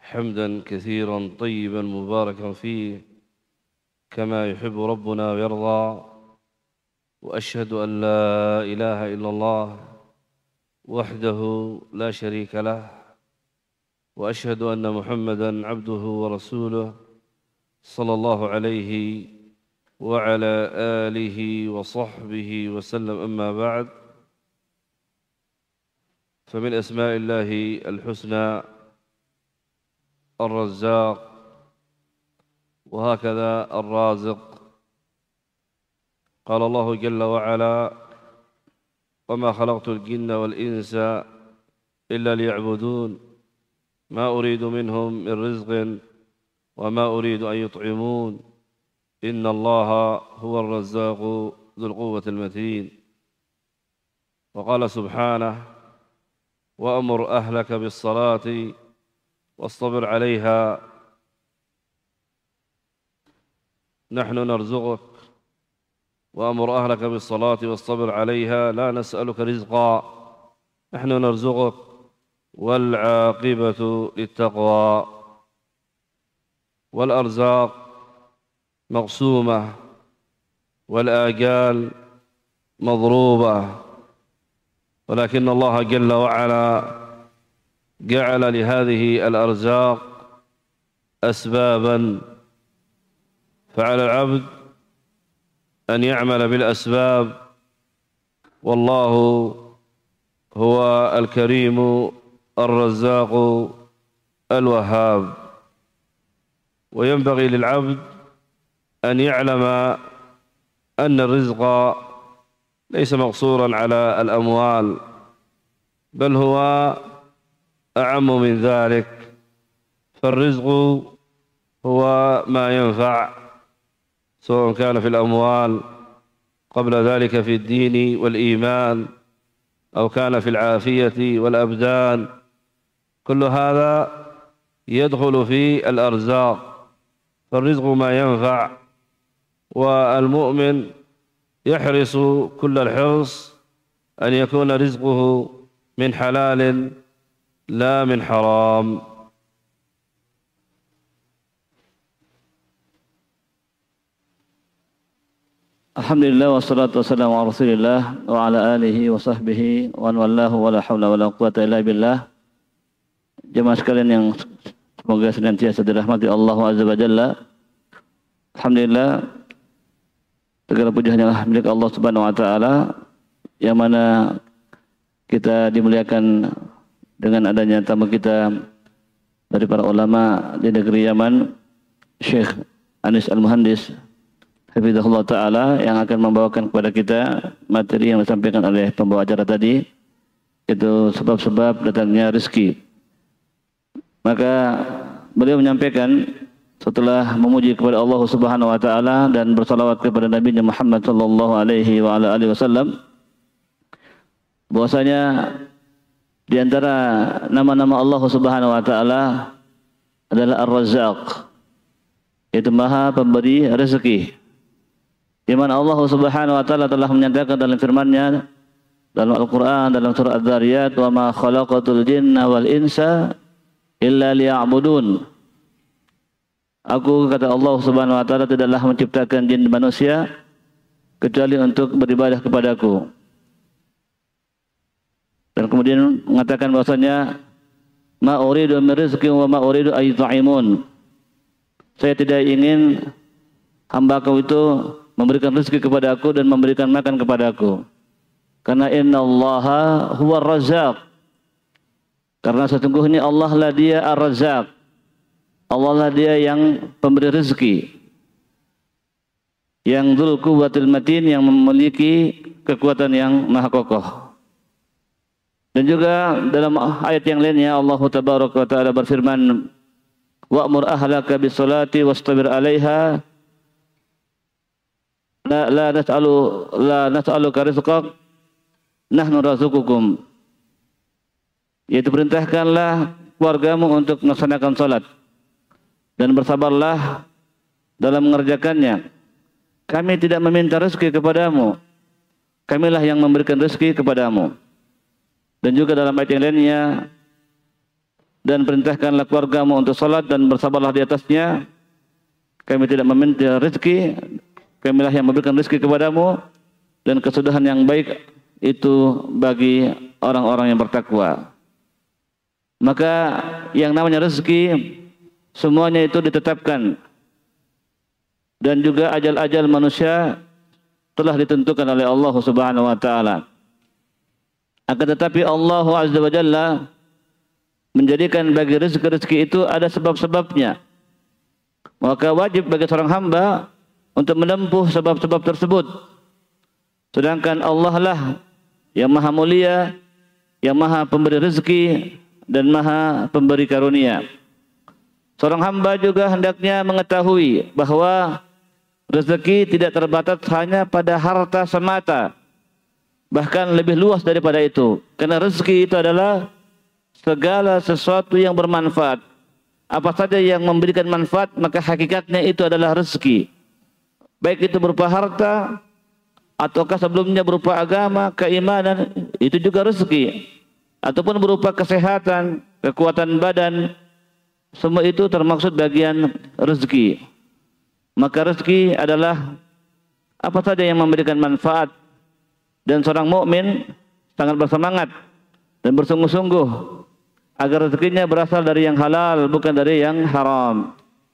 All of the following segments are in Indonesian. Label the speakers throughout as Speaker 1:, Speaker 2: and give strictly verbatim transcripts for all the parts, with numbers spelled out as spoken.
Speaker 1: حمدا كثيرا طيبا مباركا فيه كما يحب ربنا ويرضى. وأشهد أن لا إله إلا الله وحده لا شريك له، وأشهد أن محمدا عبده ورسوله صلى الله عليه وعلى آله وصحبه وسلم. أما بعد، فمن أسماء الله الحسنى الرزاق، وهكذا الرازق. قال الله جل وعلا: وما خلقت الجن والإنس إلا ليعبدون ما أريد منهم من رزق وما أريد أن يطعمون إن الله هو الرزاق ذو القوة المتين. وقال سبحانه: وأمر أهلك بالصلاة واصطبر عليها نحن نرزقك. وأمر أهلك بالصلاة واصطبر عليها لا نسألك رزقا نحن نرزقك والعاقبة للتقوى. والأرزاق مقسومة والآجال مضروبة، ولكن الله جل وعلا جعل لهذه الأرزاق أسبابا، فعلى العبد أن يعمل بالأسباب، والله هو الكريم الرزاق الوهاب. وينبغي للعبد أن يعلم أن الرزق ليس مقصورا على الأموال، بل هو أعم من ذلك. فالرزق هو ما ينفع، سواء كان في الأموال قبل ذلك في الدين والإيمان، أو كان في العافية والأبدان. كل هذا يدخل في الأرزاق، فالرزق ما ينفع، والمؤمن يحرص كل الحرص أن يكون رزقه من حلال لا من حرام.
Speaker 2: Alhamdulillah wassalatu wassalamu ala Rasulillah wa ala alihi wa sahbihi wa wallahu wa la haula wa la quwata illa billah. Jemaah sekalian yang semoga senantiasa dirahmati Allah Azza wa Jalla. Alhamdulillah, segala puji hanyalah milik Allah Subhanahu wa taala, yang mana kita dimuliakan dengan adanya tamu kita dari para ulama di negeri Yaman, Syekh Anis Al-Muhandis Hafizahullah Ta'ala, yang akan membawakan kepada kita materi yang disampaikan oleh pembawa acara tadi, yaitu sebab-sebab datangnya rezeki. Maka beliau menyampaikan setelah memuji kepada Allah Subhanahu wa taala dan bersalawat kepada Nabi Muhammad sallallahu alaihi wa ala alihi wasallam, bahwasanya di antara nama-nama Allah Subhanahu wa taala adalah Ar-Razzaq, yaitu Maha Pemberi rezeki. Di mana Allah Subhanahu wa taala telah menyatakan dalam firman-Nya dalam Al-Qur'an dalam surah Adz-Dzariyat, "Wa ma khalaqatul jinna wal insa illa liya'budun." Aku, kata Allah Subhanahu wa taala, tidaklah menciptakan jin dan manusia kecuali untuk beribadah kepadaku. Dan kemudian mengatakan bahwasanya ma uridu min rizqin wa ma uridu ay yut'imun. Saya tidak ingin hamba-Ku itu memberikan rezeki kepada aku dan memberikan makan kepada aku. Karena innallaha huwar razzaq. Karena sesungguhnya Allah lah Dia Ar-Razzaq. Allah lah Dia yang pemberi rezeki, yang dzul quwwatil matin, yang memiliki kekuatan yang maha kokoh. Dan juga dalam ayat yang lainnya Allah Tabaraka wa taala berfirman, "Wa'mur ahlaka bis-salati wastabir 'alaiha la la nas'alu la nas'aluka rizqak nahnu razuqukum." Yaitu perintahkanlah keluargamu untuk melaksanakan salat dan bersabarlah dalam mengerjakannya. Kami tidak meminta rezeki kepadamu, kamilah yang memberikan rezeki kepadamu. Dan juga dalam ayat yang lainnya, dan perintahkanlah keluargamu untuk salat dan bersabarlah di atasnya. Kami tidak meminta rezeki, kamilah yang memberikan rezeki kepadamu, dan kesudahan yang baik itu bagi orang-orang yang bertakwa. Maka yang namanya rezeki semuanya itu ditetapkan, dan juga ajal-ajal manusia telah ditentukan oleh Allah Subhanahu wa taala. Akan tetapi Allah Azza wa Jalla menjadikan bagi rezeki-rezeki itu ada sebab-sebabnya. Maka wajib bagi seorang hamba untuk menempuh sebab-sebab tersebut. Sedangkan Allah lah yang maha mulia, yang maha pemberi rezeki dan maha pemberi karunia. Seorang hamba juga hendaknya mengetahui bahwa rezeki tidak terbatas hanya pada harta semata, bahkan lebih luas daripada itu. Karena rezeki itu adalah segala sesuatu yang bermanfaat. Apa saja yang memberikan manfaat, maka hakikatnya itu adalah rezeki. Baik itu berupa harta, ataukah sebelumnya berupa agama, keimanan, itu juga rezeki. Ataupun berupa kesehatan, kekuatan badan, semua itu termaksud bagian rezeki. Maka rezeki adalah apa saja yang memberikan manfaat, dan seorang mukmin sangat bersemangat dan bersungguh-sungguh agar rezekinya berasal dari yang halal, bukan dari yang haram.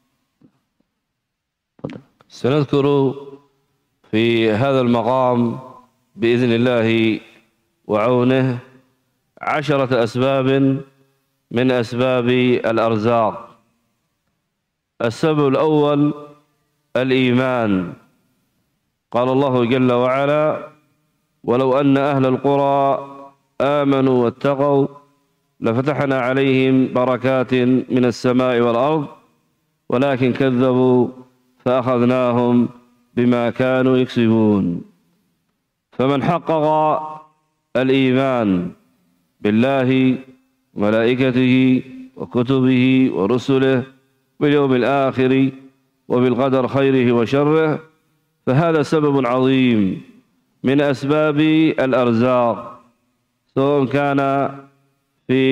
Speaker 1: سنذكر في هذا المقام بإذن الله وعونه عشرة أسباب من أسباب الأرزاق. السبب الأول الإيمان. قال الله جل وعلا: ولو أن أهل القرى آمنوا واتقوا لفتحنا عليهم بركات من السماء والأرض ولكن كذبوا فأخذناهم بما كانوا يكسبون. فمن حقق الإيمان بالله وملائكته وكتبه ورسله باليوم الآخر وبالقدر خيره وشره فهذا سبب عظيم من أسباب الأرزاق، سواء كان في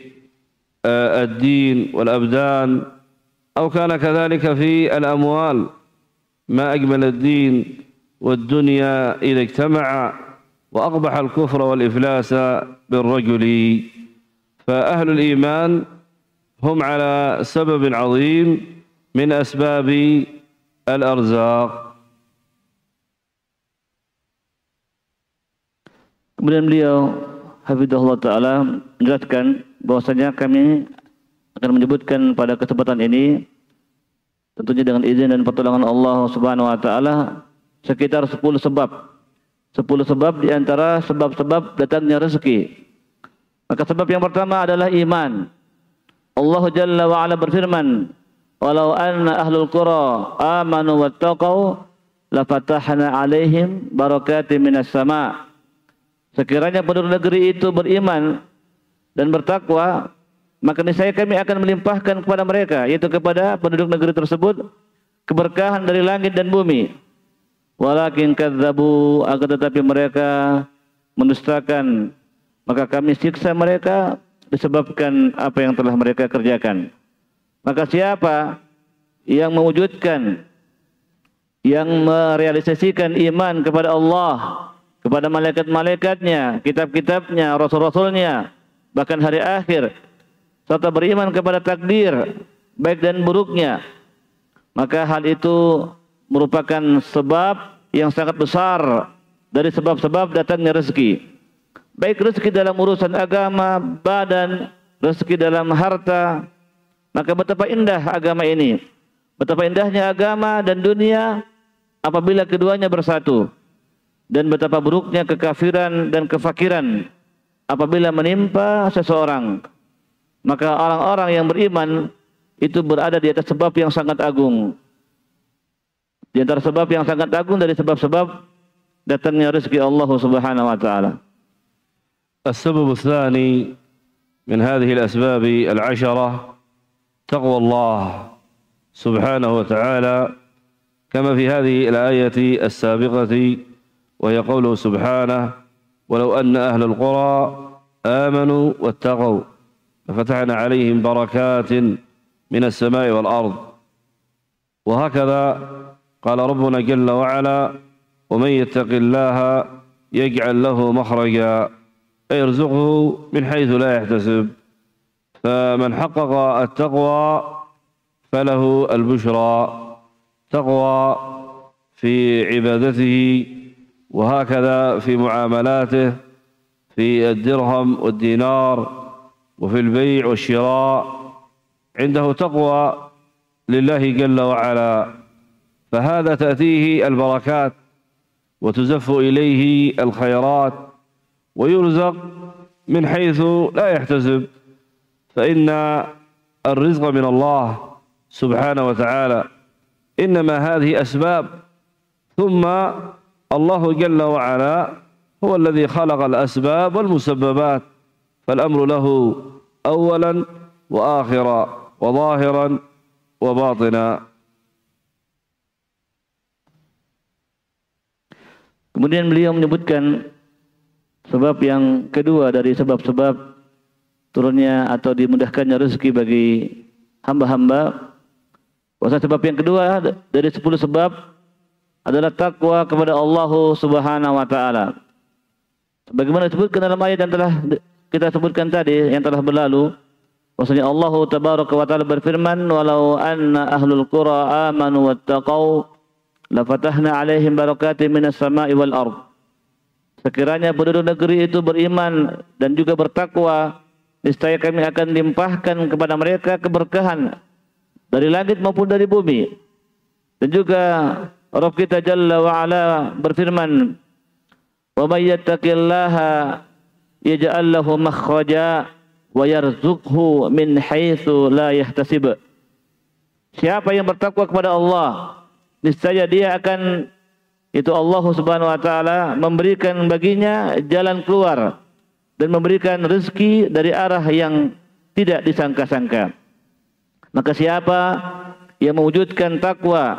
Speaker 1: الدين والأبدان أو كان كذلك في الأموال. ما أجمل الدين والدنيا إذا اجتمع وأقبح الكفر والإفلاس بالرجل. فأهل الإيمان هم على سبب عظيم من أسباب الأرزاق.
Speaker 2: Kemudian beliau hafizahullah ta'ala menjelaskan bahwasanya kami akan menyebutkan pada kesempatan ini, tentunya dengan izin dan pertolongan Allah Subhanahu wa taala, sekitar sepuluh sebab. sepuluh sebab di antara sebab-sebab datangnya rezeki. Maka sebab yang pertama adalah iman. Allah Jalla wa Ala berfirman, "Walau anna ahlul qura amanu wattaqau lafatahna 'alaihim barakatim minas sama'." Sekiranya penduduk negeri itu beriman dan bertakwa, maka niscaya kami akan melimpahkan kepada mereka, yaitu kepada penduduk negeri tersebut, keberkahan dari langit dan bumi. Walakin kadzabu, akan tetapi mereka mendustakan, maka kami siksa mereka disebabkan apa yang telah mereka kerjakan. Maka siapa yang mewujudkan, yang merealisasikan iman kepada Allah, kepada malaikat-malaikatnya, kitab-kitabnya, rasul-rasulnya, bahkan hari akhir, serta beriman kepada takdir baik dan buruknya, maka hal itu merupakan sebab yang sangat besar dari sebab-sebab datangnya rezeki. Baik rezeki dalam urusan agama, badan, rezeki dalam harta. Maka betapa indah agama ini, betapa indahnya agama dan dunia apabila keduanya bersatu, dan betapa buruknya kekafiran dan kefakiran apabila menimpa seseorang. Maka orang-orang yang beriman itu berada di atas sebab yang sangat agung. Di antara sebab yang sangat agung dari sebab-sebab datangnya rezeki Allah Subhanahu wa taala.
Speaker 1: السبب الثاني من هذه الأسباب العشرة تقوى الله سبحانه وتعالى، كما في هذه الآية السابقة، وهي قوله سبحانه: ولو أن أهل القرى آمنوا واتقوا ففتحنا عليهم بركات من السماء والأرض. وهكذا قال ربنا جل وعلا: ومن يتق الله يجعل له مخرجا، أي يرزقه من حيث لا يحتسب. فمن حقق التقوى فله البشرى، تقوى في عبادته وهكذا في معاملاته، في الدرهم والدينار وفي البيع والشراء عنده تقوى لله جل وعلا، فهذا تأتيه البركات وتزف إليه الخيرات ويرزق من حيث لا يحتسب، فإن الرزق من الله سبحانه وتعالى، إنما هذه أسباب، ثم الله جل وعلا هو الذي خلق الأسباب والمسببات، فالأمر له أولا وآخرا وظاهرا وباطنا.
Speaker 2: Kemudian beliau menyebutkan sebab yang kedua dari sebab-sebab turunnya atau dimudahkannya rezeki bagi hamba-hamba. Bahwa sebab yang kedua dari sepuluh sebab adalah takwa kepada Allah Subhanahu wa taala. Sebagaimana disebutkan dalam ayat yang telah kita sebutkan tadi yang telah berlalu, bahwasanya Allah Tabaraka wa taala berfirman, "Walau anna ahlul qura amanu wattaqau lafatahna 'alaihim barakatin minas sama'i wal ard." Sekiranya penduduk negeri itu beriman dan juga bertakwa, niscaya kami akan limpahkan kepada mereka keberkahan dari langit maupun dari bumi. Dan juga Rabb kita Jalla wa Ala berfirman, "Wa may yattaqillaha yaj'al lahu makhraja wa yarzuqhu min haitsu la yahtasib." Siapa yang bertakwa kepada Allah, niscaya dia akan, itu Allah Subhanahu wa taala, memberikan baginya jalan keluar dan memberikan rezeki dari arah yang tidak disangka-sangka. Maka siapa yang mewujudkan takwa,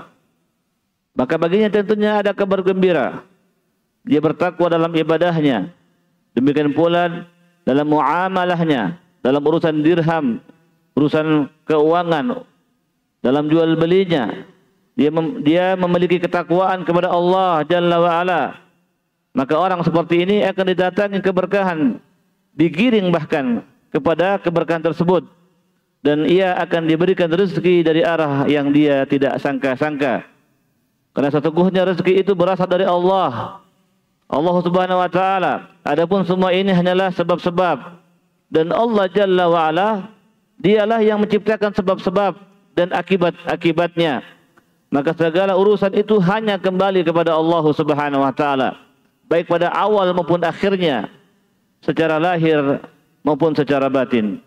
Speaker 2: maka baginya tentunya ada kabar gembira. Dia bertakwa dalam ibadahnya, demikian pula dalam muamalahnya, dalam urusan dirham, urusan keuangan, dalam jual belinya. Dia mem dia memiliki ketakwaan kepada Allah Jalla wa Ala. Maka orang seperti ini akan didatangi keberkahan, digiring bahkan kepada keberkahan tersebut, dan ia akan diberikan rezeki dari arah yang dia tidak sangka-sangka. Karena sesungguhnya rezeki itu berasal dari Allah, Allah Subhanahu wa taala. Adapun semua ini hanyalah sebab-sebab, dan Allah Jalla wa Ala dialah yang menciptakan sebab-sebab dan akibat-akibatnya. Maka segala urusan itu hanya kembali kepada Allah Subhanahu wa taala, baik pada awal maupun akhirnya, secara lahir maupun secara batin.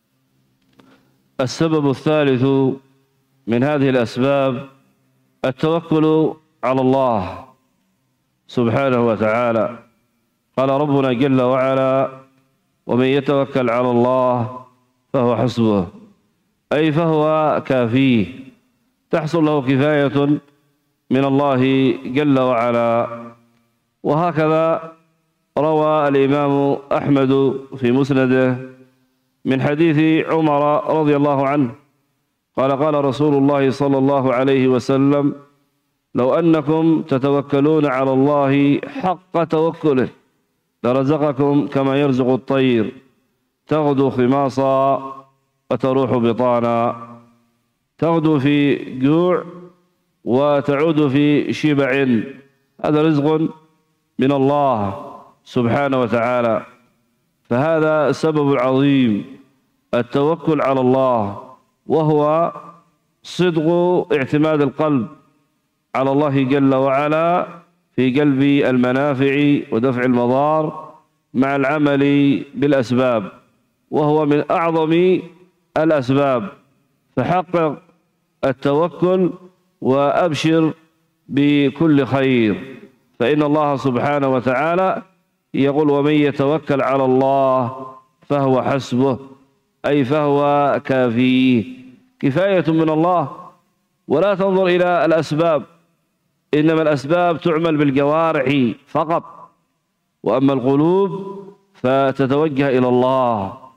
Speaker 1: السبب الثالث من هذه الأسباب التوكل على الله سبحانه وتعالى. قال ربنا جل وعلا: ومن يتوكل على الله فهو حسبه، أي فهو كافيه، تحصل له كفاية من الله جل وعلا. وهكذا روى الإمام أحمد في مسنده من حديث عمر رضي الله عنه قال: قال رسول الله صلى الله عليه وسلم: لو أنكم تتوكلون على الله حق توكله لرزقكم كما يرزق الطير تغدو خماصا وتروح بطانا. تغدو في جوع وتعود في شبع، هذا رزق من الله سبحانه وتعالى. فهذا السبب العظيم، التوكل على الله، وهو صدق اعتماد القلب على الله جل وعلا في جلب المنافع ودفع المضار مع العمل بالأسباب، وهو من أعظم الأسباب. فحقق التوكل وأبشر بكل خير، فإن الله سبحانه وتعالى يقول: ومن يتوكل على الله فهو حسبه، أي فهو كافيه، كفاية من الله. ولا تنظر إلى الأسباب، إنما الأسباب تعمل بالجوارح فقط، وأما القلوب فتتوجه إلى الله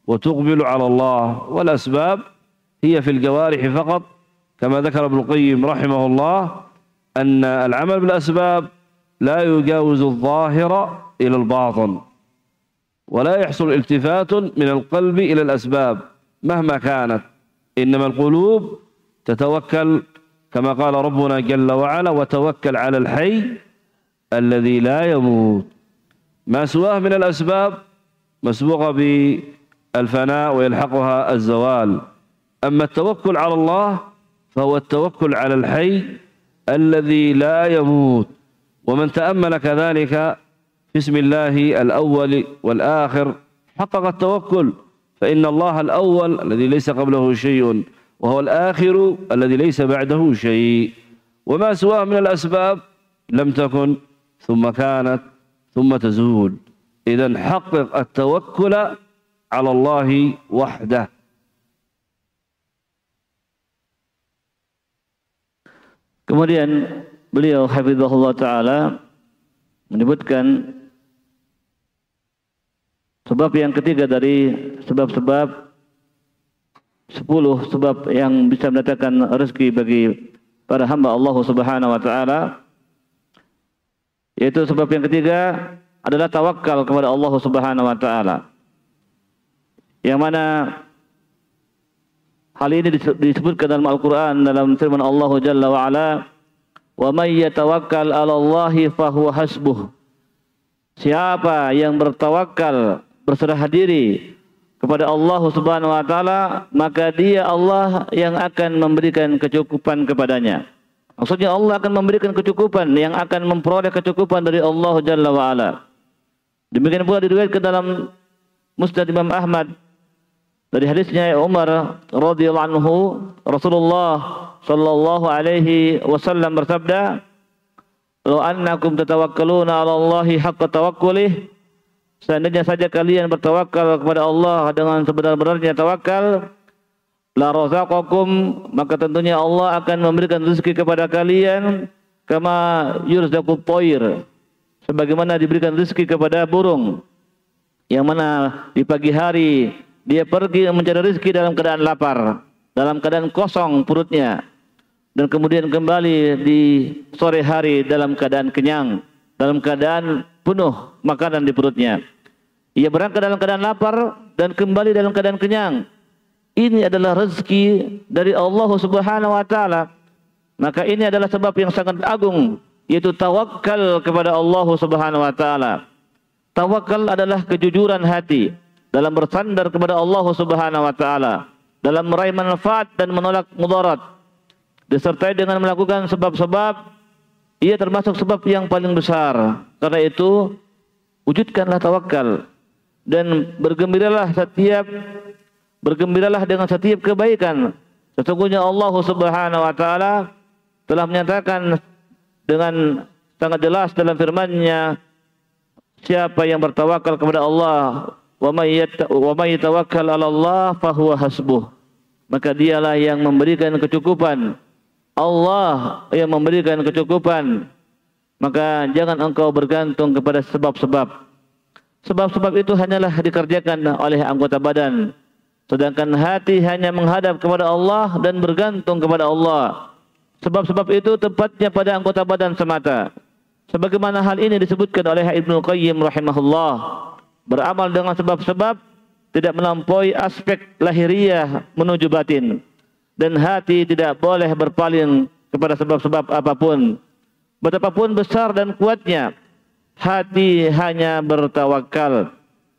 Speaker 1: وتقبل على الله، والأسباب هي في الجوارح فقط، كما ذكر ابن القيم رحمه الله أن العمل بالأسباب لا يجاوز الظاهر إلى الباطن، ولا يحصل التفات من القلب إلى الأسباب مهما كانت، إنما القلوب تتوكل كما قال ربنا جل وعلا: وتوكل على الحي الذي لا يموت. ما سواه من الأسباب مسبوقة بالفناء ويلحقها الزوال، أما التوكل على الله فهو التوكل على الحي الذي لا يموت. ومن تأمل كذلك في اسم الله الأول والآخر حقق التوكل، فإن الله الأول الذي ليس قبله شيء، وهو الآخر الذي ليس بعده شيء، وما سواه من الأسباب لم تكن ثم كانت ثم تزول. إذن حقق التوكل على الله وحده.
Speaker 2: Kemudian beliau hafizahullah ta'ala menyebutkan sebab yang ketiga dari sebab-sebab sepuluh sebab yang bisa mendatangkan rezeki bagi para hamba Allah Subhanahu wa ta'ala, yaitu sebab yang ketiga adalah tawakal kepada Allah Subhanahu wa ta'ala, yang mana hal ini disebutkan dalam Al-Quran dalam firman Allah Jalla wa'ala: wa may yatawakkal 'ala Allahi fahuwa hasbuh. Siapa yang bertawakal, berserah diri kepada Allah Subhanahu wa ta'ala, maka dia Allah yang akan memberikan kecukupan kepadanya. Maksudnya Allah akan memberikan kecukupan, yang akan memperoleh kecukupan dari Allah Jalla wa'ala. Demikian pula diriwayatkan dalam Musnad Imam Ahmad dari hadisnya Umar radhiyallahu anhu, Rasulullah sallallahu alaihi wasallam bersabda: "Law annakum tatawakkaluna 'ala Allahi haqqa tawakkulih." Seandainya saja kalian bertawakal kepada Allah dengan sebenar-benarnya tawakal, la razaqakum, maka tentunya Allah akan memberikan rezeki kepada kalian kama yurzaqut thair, sebagaimana diberikan rezeki kepada burung, yang mana di pagi hari dia pergi mencari rezeki dalam keadaan lapar, dalam keadaan kosong perutnya, dan kemudian kembali di sore hari dalam keadaan kenyang, dalam keadaan penuh makanan di perutnya. Ia berangkat dalam keadaan lapar dan kembali dalam keadaan kenyang. Ini adalah rezeki dari Allah Subhanahu wa ta'ala. Maka ini adalah sebab yang sangat agung, yaitu tawakal kepada Allah Subhanahu wa ta'ala. Tawakal adalah kejujuran hati dalam bersandar kepada Allah Subhanahu wa ta'ala, dalam meraih manfaat dan menolak mudarat, disertai dengan melakukan sebab-sebab. Ia termasuk sebab yang paling besar. Karena itu wujudkanlah tawakal dan bergembiralah setiap bergembiralah dengan setiap kebaikan. Sesungguhnya Allah Subhanahu wa ta'ala telah menyatakan dengan sangat jelas dalam firman-Nya, siapa yang bertawakal kepada Allah, wa may yatawakkal 'ala Allah fahuwa hasbuh, maka dialah yang memberikan kecukupan. Allah yang memberikan kecukupan. Maka jangan engkau bergantung kepada sebab-sebab. Sebab-sebab itu hanyalah dikerjakan oleh anggota badan, sedangkan hati hanya menghadap kepada Allah dan bergantung kepada Allah. Sebab-sebab itu tepatnya pada anggota badan semata. Sebagaimana hal ini disebutkan oleh Ibnu Qayyim rahimahullah, beramal dengan sebab-sebab tidak melampaui aspek lahiriah menuju batin, dan hati tidak boleh berpaling kepada sebab-sebab apapun. Betapapun besar dan kuatnya, hati hanya bertawakal.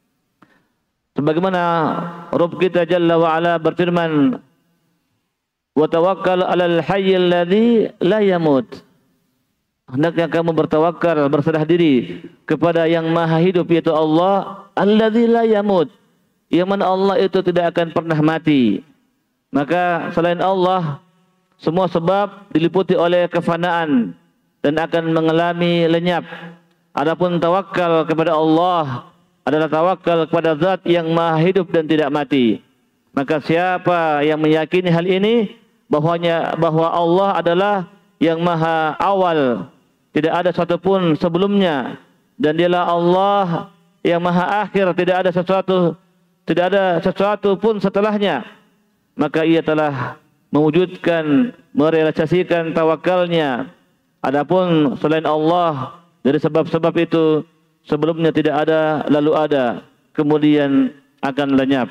Speaker 2: Sebagaimana Rabb kita Jalla wa'ala berfirman, wa tawakkal 'alal hayyil ladzi la yamut. Hendaknya kamu bertawakal, berserah diri kepada yang maha hidup, yaitu Allah, alladzi la yamut, yang mana Allah itu tidak akan pernah mati. Maka selain Allah, semua sebab diliputi oleh kefanaan dan akan mengalami lenyap. Adapun tawakal kepada Allah adalah tawakal kepada zat yang maha hidup dan tidak mati. Maka siapa yang meyakini hal ini, bahwanya bahwa Allah adalah yang maha awal, tidak ada satupun sebelumnya, dan dialah Allah yang maha akhir, tidak ada sesuatu tidak ada sesuatu pun setelahnya, maka ia telah mewujudkan, merealisasikan tawakalnya. Adapun selain Allah dari sebab-sebab itu sebelumnya tidak ada, lalu ada, kemudian akan lenyap.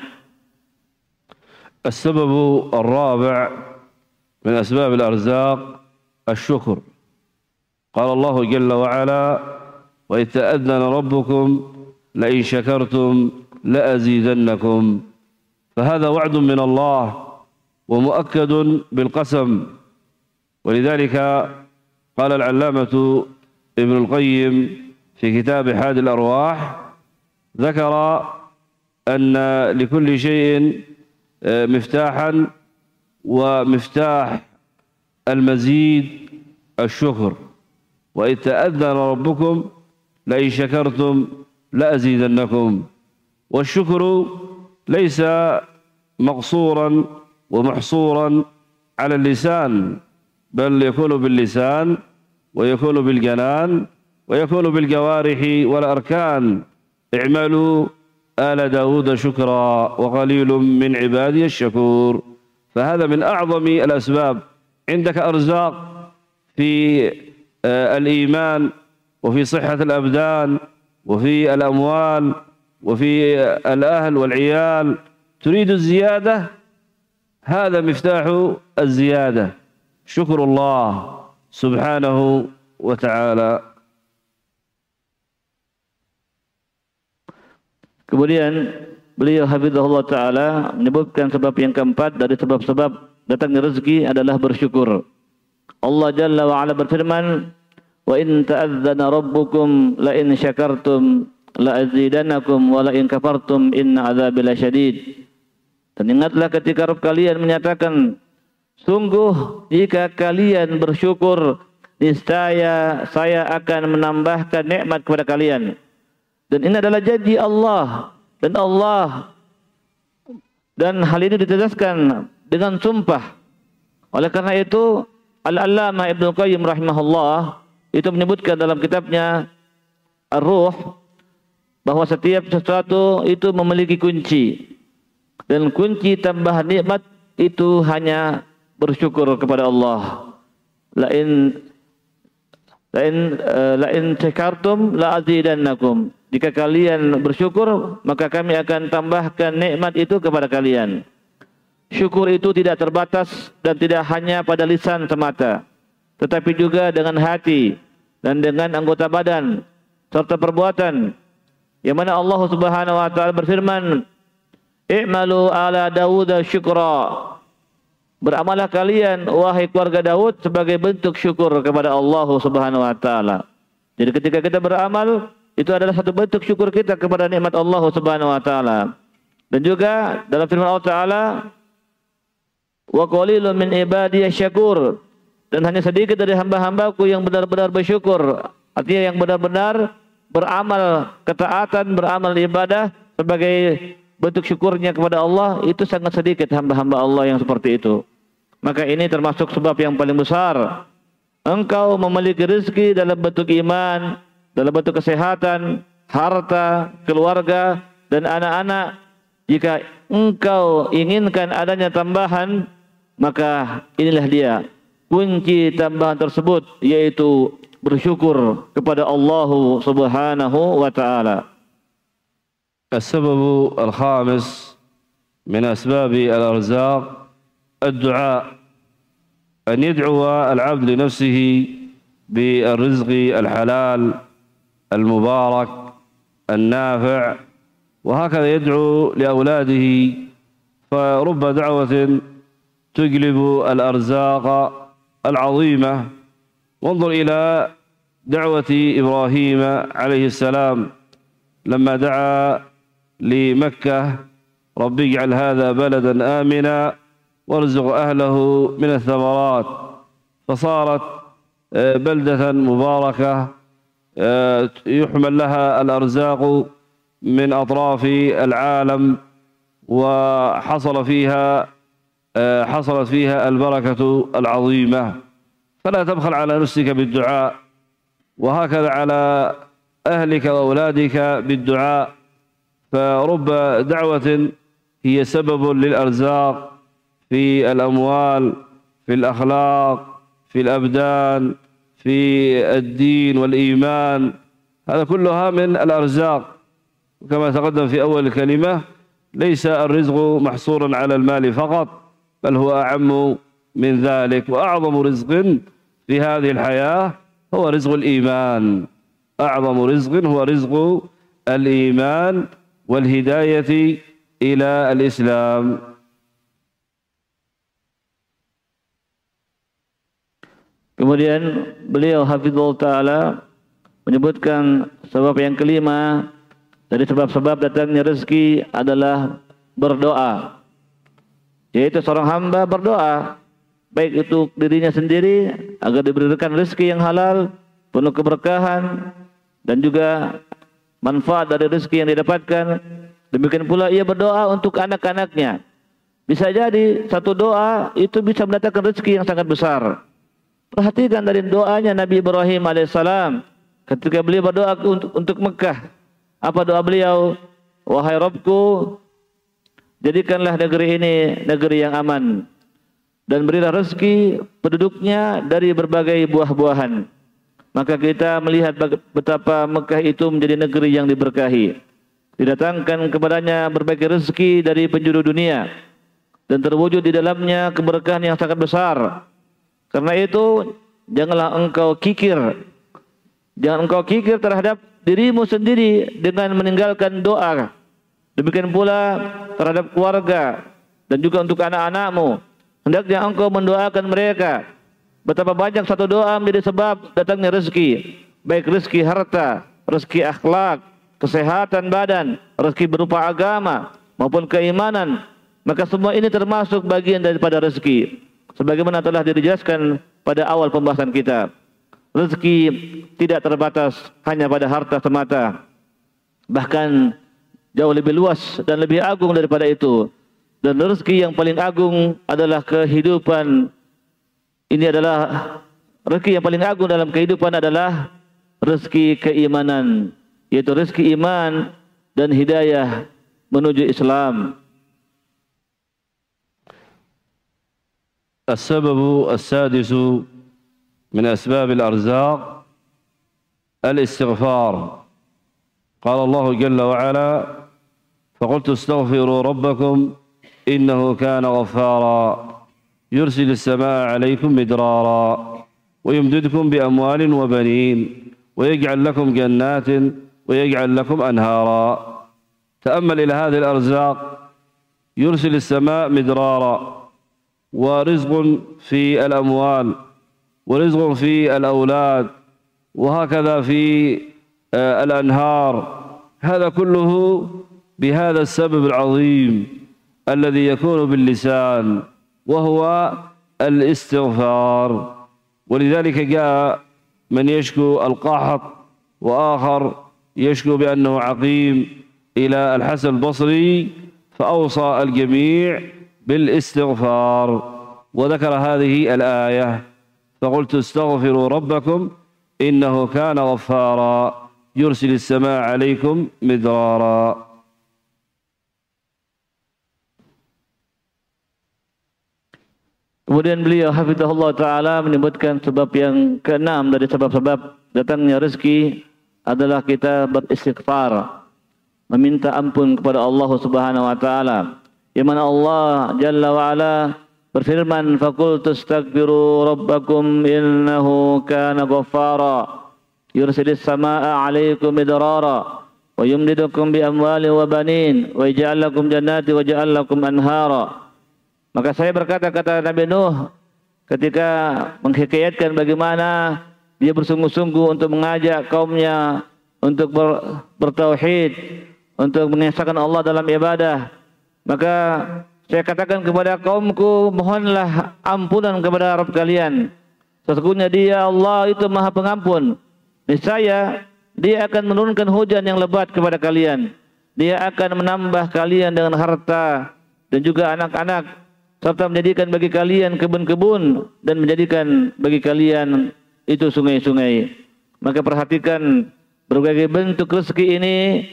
Speaker 1: السبب الرابع من أسباب الأرزاق الشكر. قال الله جل وعلا: وإذ تأذن ربكم لئن شكرتم لأزيدنكم. فهذا وعد من الله ومؤكد بالقسم. ولذلك قال العلامة ابن القيم في كتاب حاد الأرواح، ذكر أن لكل شيء مفتاحا، ومفتاح المزيد الشكر. وإذ تأذن ربكم لئن شكرتم لأزيدنكم. والشكر ليس مقصورا ومحصورا على اللسان، بل يكون باللسان ويكون بالجنان ويكون بالجوارح والأركان. اعملوا آل داود شكرا وقليل من عبادي الشكور. فهذا من أعظم الأسباب. عندك أرزاق في الإيمان وفي صحة الأبدان وفي الأموال وفي الأهل والعيال، تريد الزيادة، هذا مفتاح الزيادة، شكر الله سبحانه وتعالى.
Speaker 2: Kemudian beliau hafizahullah ta'ala menyebutkan sebab yang keempat dari sebab-sebab datangnya rezeki adalah bersyukur. Allah Jalla wa'ala berfirman, wa in ta'adzana rabbukum la in syakartum la azidanakum wa la in kafartum inna azabi lasyadid. Dan ingatlah ketika Rabb kalian menyatakan, sungguh jika kalian bersyukur, niscaya saya akan menambahkan nikmat kepada kalian. Dan ini adalah janji Allah, dan Allah dan hal ini ditegaskan dengan sumpah. Oleh karena itu Al-Allamah Ibnu Qayyim rahimahullah itu menyebutkan dalam kitabnya Ar-Ruh bahwa setiap sesuatu itu memiliki kunci, dan kunci tambah nikmat itu hanya bersyukur kepada Allah. Lain lain lain syakartum la azidannakum. Jika kalian bersyukur, maka kami akan tambahkan nikmat itu kepada kalian. Syukur itu tidak terbatas dan tidak hanya pada lisan semata, tetapi juga dengan hati dan dengan anggota badan serta perbuatan. Yang mana Allah Subhanahu wa taala berfirman, "I'malu ala Daud syukra." Beramalah kalian wahai keluarga Daud sebagai bentuk syukur kepada Allah Subhanahu wa taala. Jadi ketika kita beramal, itu adalah satu bentuk syukur kita kepada nikmat Allah Subhanahu wa taala. Dan juga dalam firman Allah Taala, wa qalilun min ibadiyasy syakur, dan hanya sedikit dari hamba-hambaku yang benar-benar bersyukur. Artinya yang benar-benar beramal ketaatan, beramal ibadah sebagai bentuk syukurnya kepada Allah, itu sangat sedikit hamba-hamba Allah yang seperti itu. Maka ini termasuk sebab yang paling besar. Engkau memiliki rezeki dalam bentuk iman, dalam bentuk kesehatan, harta, keluarga, dan anak-anak. Jika engkau inginkan adanya tambahan, maka inilah dia kunci tambahan tersebut, yaitu bersyukur kepada Allah Subhanahu wa taala.
Speaker 1: السبب الخامس من أسباب الأرزاق الدعاء، أن يدعو العبد لنفسه بالرزق الحلال المبارك النافع، وهكذا يدعو لأولاده، فرب دعوة تجلب الأرزاق العظيمة. وانظر إلى دعوة إبراهيم عليه السلام لما دعا لمكة: رب اجعل هذا بلدا آمنا وارزق أهله من الثمرات. فصارت بلدة مباركة يحمل لها الأرزاق من أطراف العالم، وحصل فيها حصلت فيها البركة العظيمة. فلا تبخل على نفسك بالدعاء، وهكذا على أهلك وأولادك بالدعاء. فرب دعوة هي سبب للأرزاق في الأموال، في الأخلاق، في الأبدان، في الدين والإيمان، هذا كلها من الأرزاق. كما تقدم في أول الكلمة ليس الرزق محصورا على المال فقط، بل هو أعم من ذلك. وأعظم رزق في هذه الحياة هو رزق الإيمان، أعظم رزق هو رزق الإيمان والهداية إلى الإسلام.
Speaker 2: Kemudian beliau hafizahullah ta'ala menyebutkan sebab yang kelima dari sebab-sebab datangnya rezeki adalah berdoa, yaitu seorang hamba berdoa baik itu dirinya sendiri agar diberikan rezeki yang halal, penuh keberkahan dan juga manfaat dari rezeki yang didapatkan. Demikian pula ia berdoa untuk anak-anaknya. Bisa jadi satu doa itu bisa mendatangkan rezeki yang sangat besar. Perhatikan dari doanya Nabi Ibrahim alaihissalam ketika beliau berdoa untuk, untuk Mekah. Apa doa beliau? Wahai Rabbku, jadikanlah negeri ini negeri yang aman dan berilah rezeki penduduknya dari berbagai buah-buahan. Maka kita melihat betapa Mekah itu menjadi negeri yang diberkahi. Didatangkan kepadanya berbagai rezeki dari penjuru dunia dan terwujud di dalamnya keberkahan yang sangat besar. Karena itu janganlah engkau kikir, jangan engkau kikir terhadap dirimu sendiri dengan meninggalkan doa. Demikian pula terhadap keluarga dan juga untuk anak-anakmu. Hendaknya engkau mendoakan mereka. Betapa banyak satu doa menjadi sebab datangnya rezeki, baik rezeki harta, rezeki akhlak, kesehatan badan, rezeki berupa agama maupun keimanan. Maka semua ini termasuk bagian daripada rezeki. Sebagaimana telah dijelaskan pada awal pembahasan kita, rezeki tidak terbatas hanya pada harta semata, bahkan jauh lebih luas dan lebih agung daripada itu. Dan rezeki yang paling agung adalah kehidupan. Ini adalah rezeki yang paling agung dalam kehidupan adalah rezeki keimanan, yaitu rezeki iman dan hidayah menuju Islam.
Speaker 1: السبب السادس من أسباب الأرزاق الاستغفار. قال الله جل وعلا: فقلت استغفروا ربكم إنه كان غفارا يرسل السماء عليكم مدرارا ويمددكم بأموال وبنين ويجعل لكم جنات ويجعل لكم أنهارا. تأمل إلى هذه الأرزاق: يرسل السماء مدرارا، ورزق في الأموال، ورزق في الأولاد، وهكذا في الأنهار. هذا كله بهذا السبب العظيم الذي يكون باللسان وهو الاستغفار. ولذلك جاء من يشكو القحط وآخر يشكو بأنه عقيم إلى الحسن البصري فأوصى الجميع بالاستغفار وذكر هذه الآية: فقلت استغفروا ربكم إنه كان غفارا يرسل السماء عليكم مدرارا.
Speaker 2: Kemudian beliau hafizahullah ta'ala menyebutkan sebab yang keenam dari sebab-sebab datangnya rezeki adalah kita beristighfar, meminta ampun kepada Allah Subhanahu wa taala. Yang mana Allah Jalla wa Ala berfirman: "Faqultu astaghfiru rabbakum innahu kana ghaffara yursilis samaa'a 'alaikum midrara wa yumdidukum bi amwalin wa banin wa yaj'al lakum jannati wa yaj'al lakum anhara." Maka saya berkata, kata Nabi Nuh ketika menghikayatkan bagaimana dia bersungguh-sungguh untuk mengajak kaumnya untuk ber, bertauhid, untuk mengesahkan Allah dalam ibadah. Maka saya katakan kepada kaumku, mohonlah ampunan kepada Rabb kalian. Sesungguhnya Dia Allah itu Maha Pengampun. Niscaya Dia akan menurunkan hujan yang lebat kepada kalian. Dia akan menambah kalian dengan harta dan juga anak-anak, serta menjadikan bagi kalian kebun-kebun dan menjadikan bagi kalian itu sungai-sungai. Maka perhatikan berbagai bentuk rezeki ini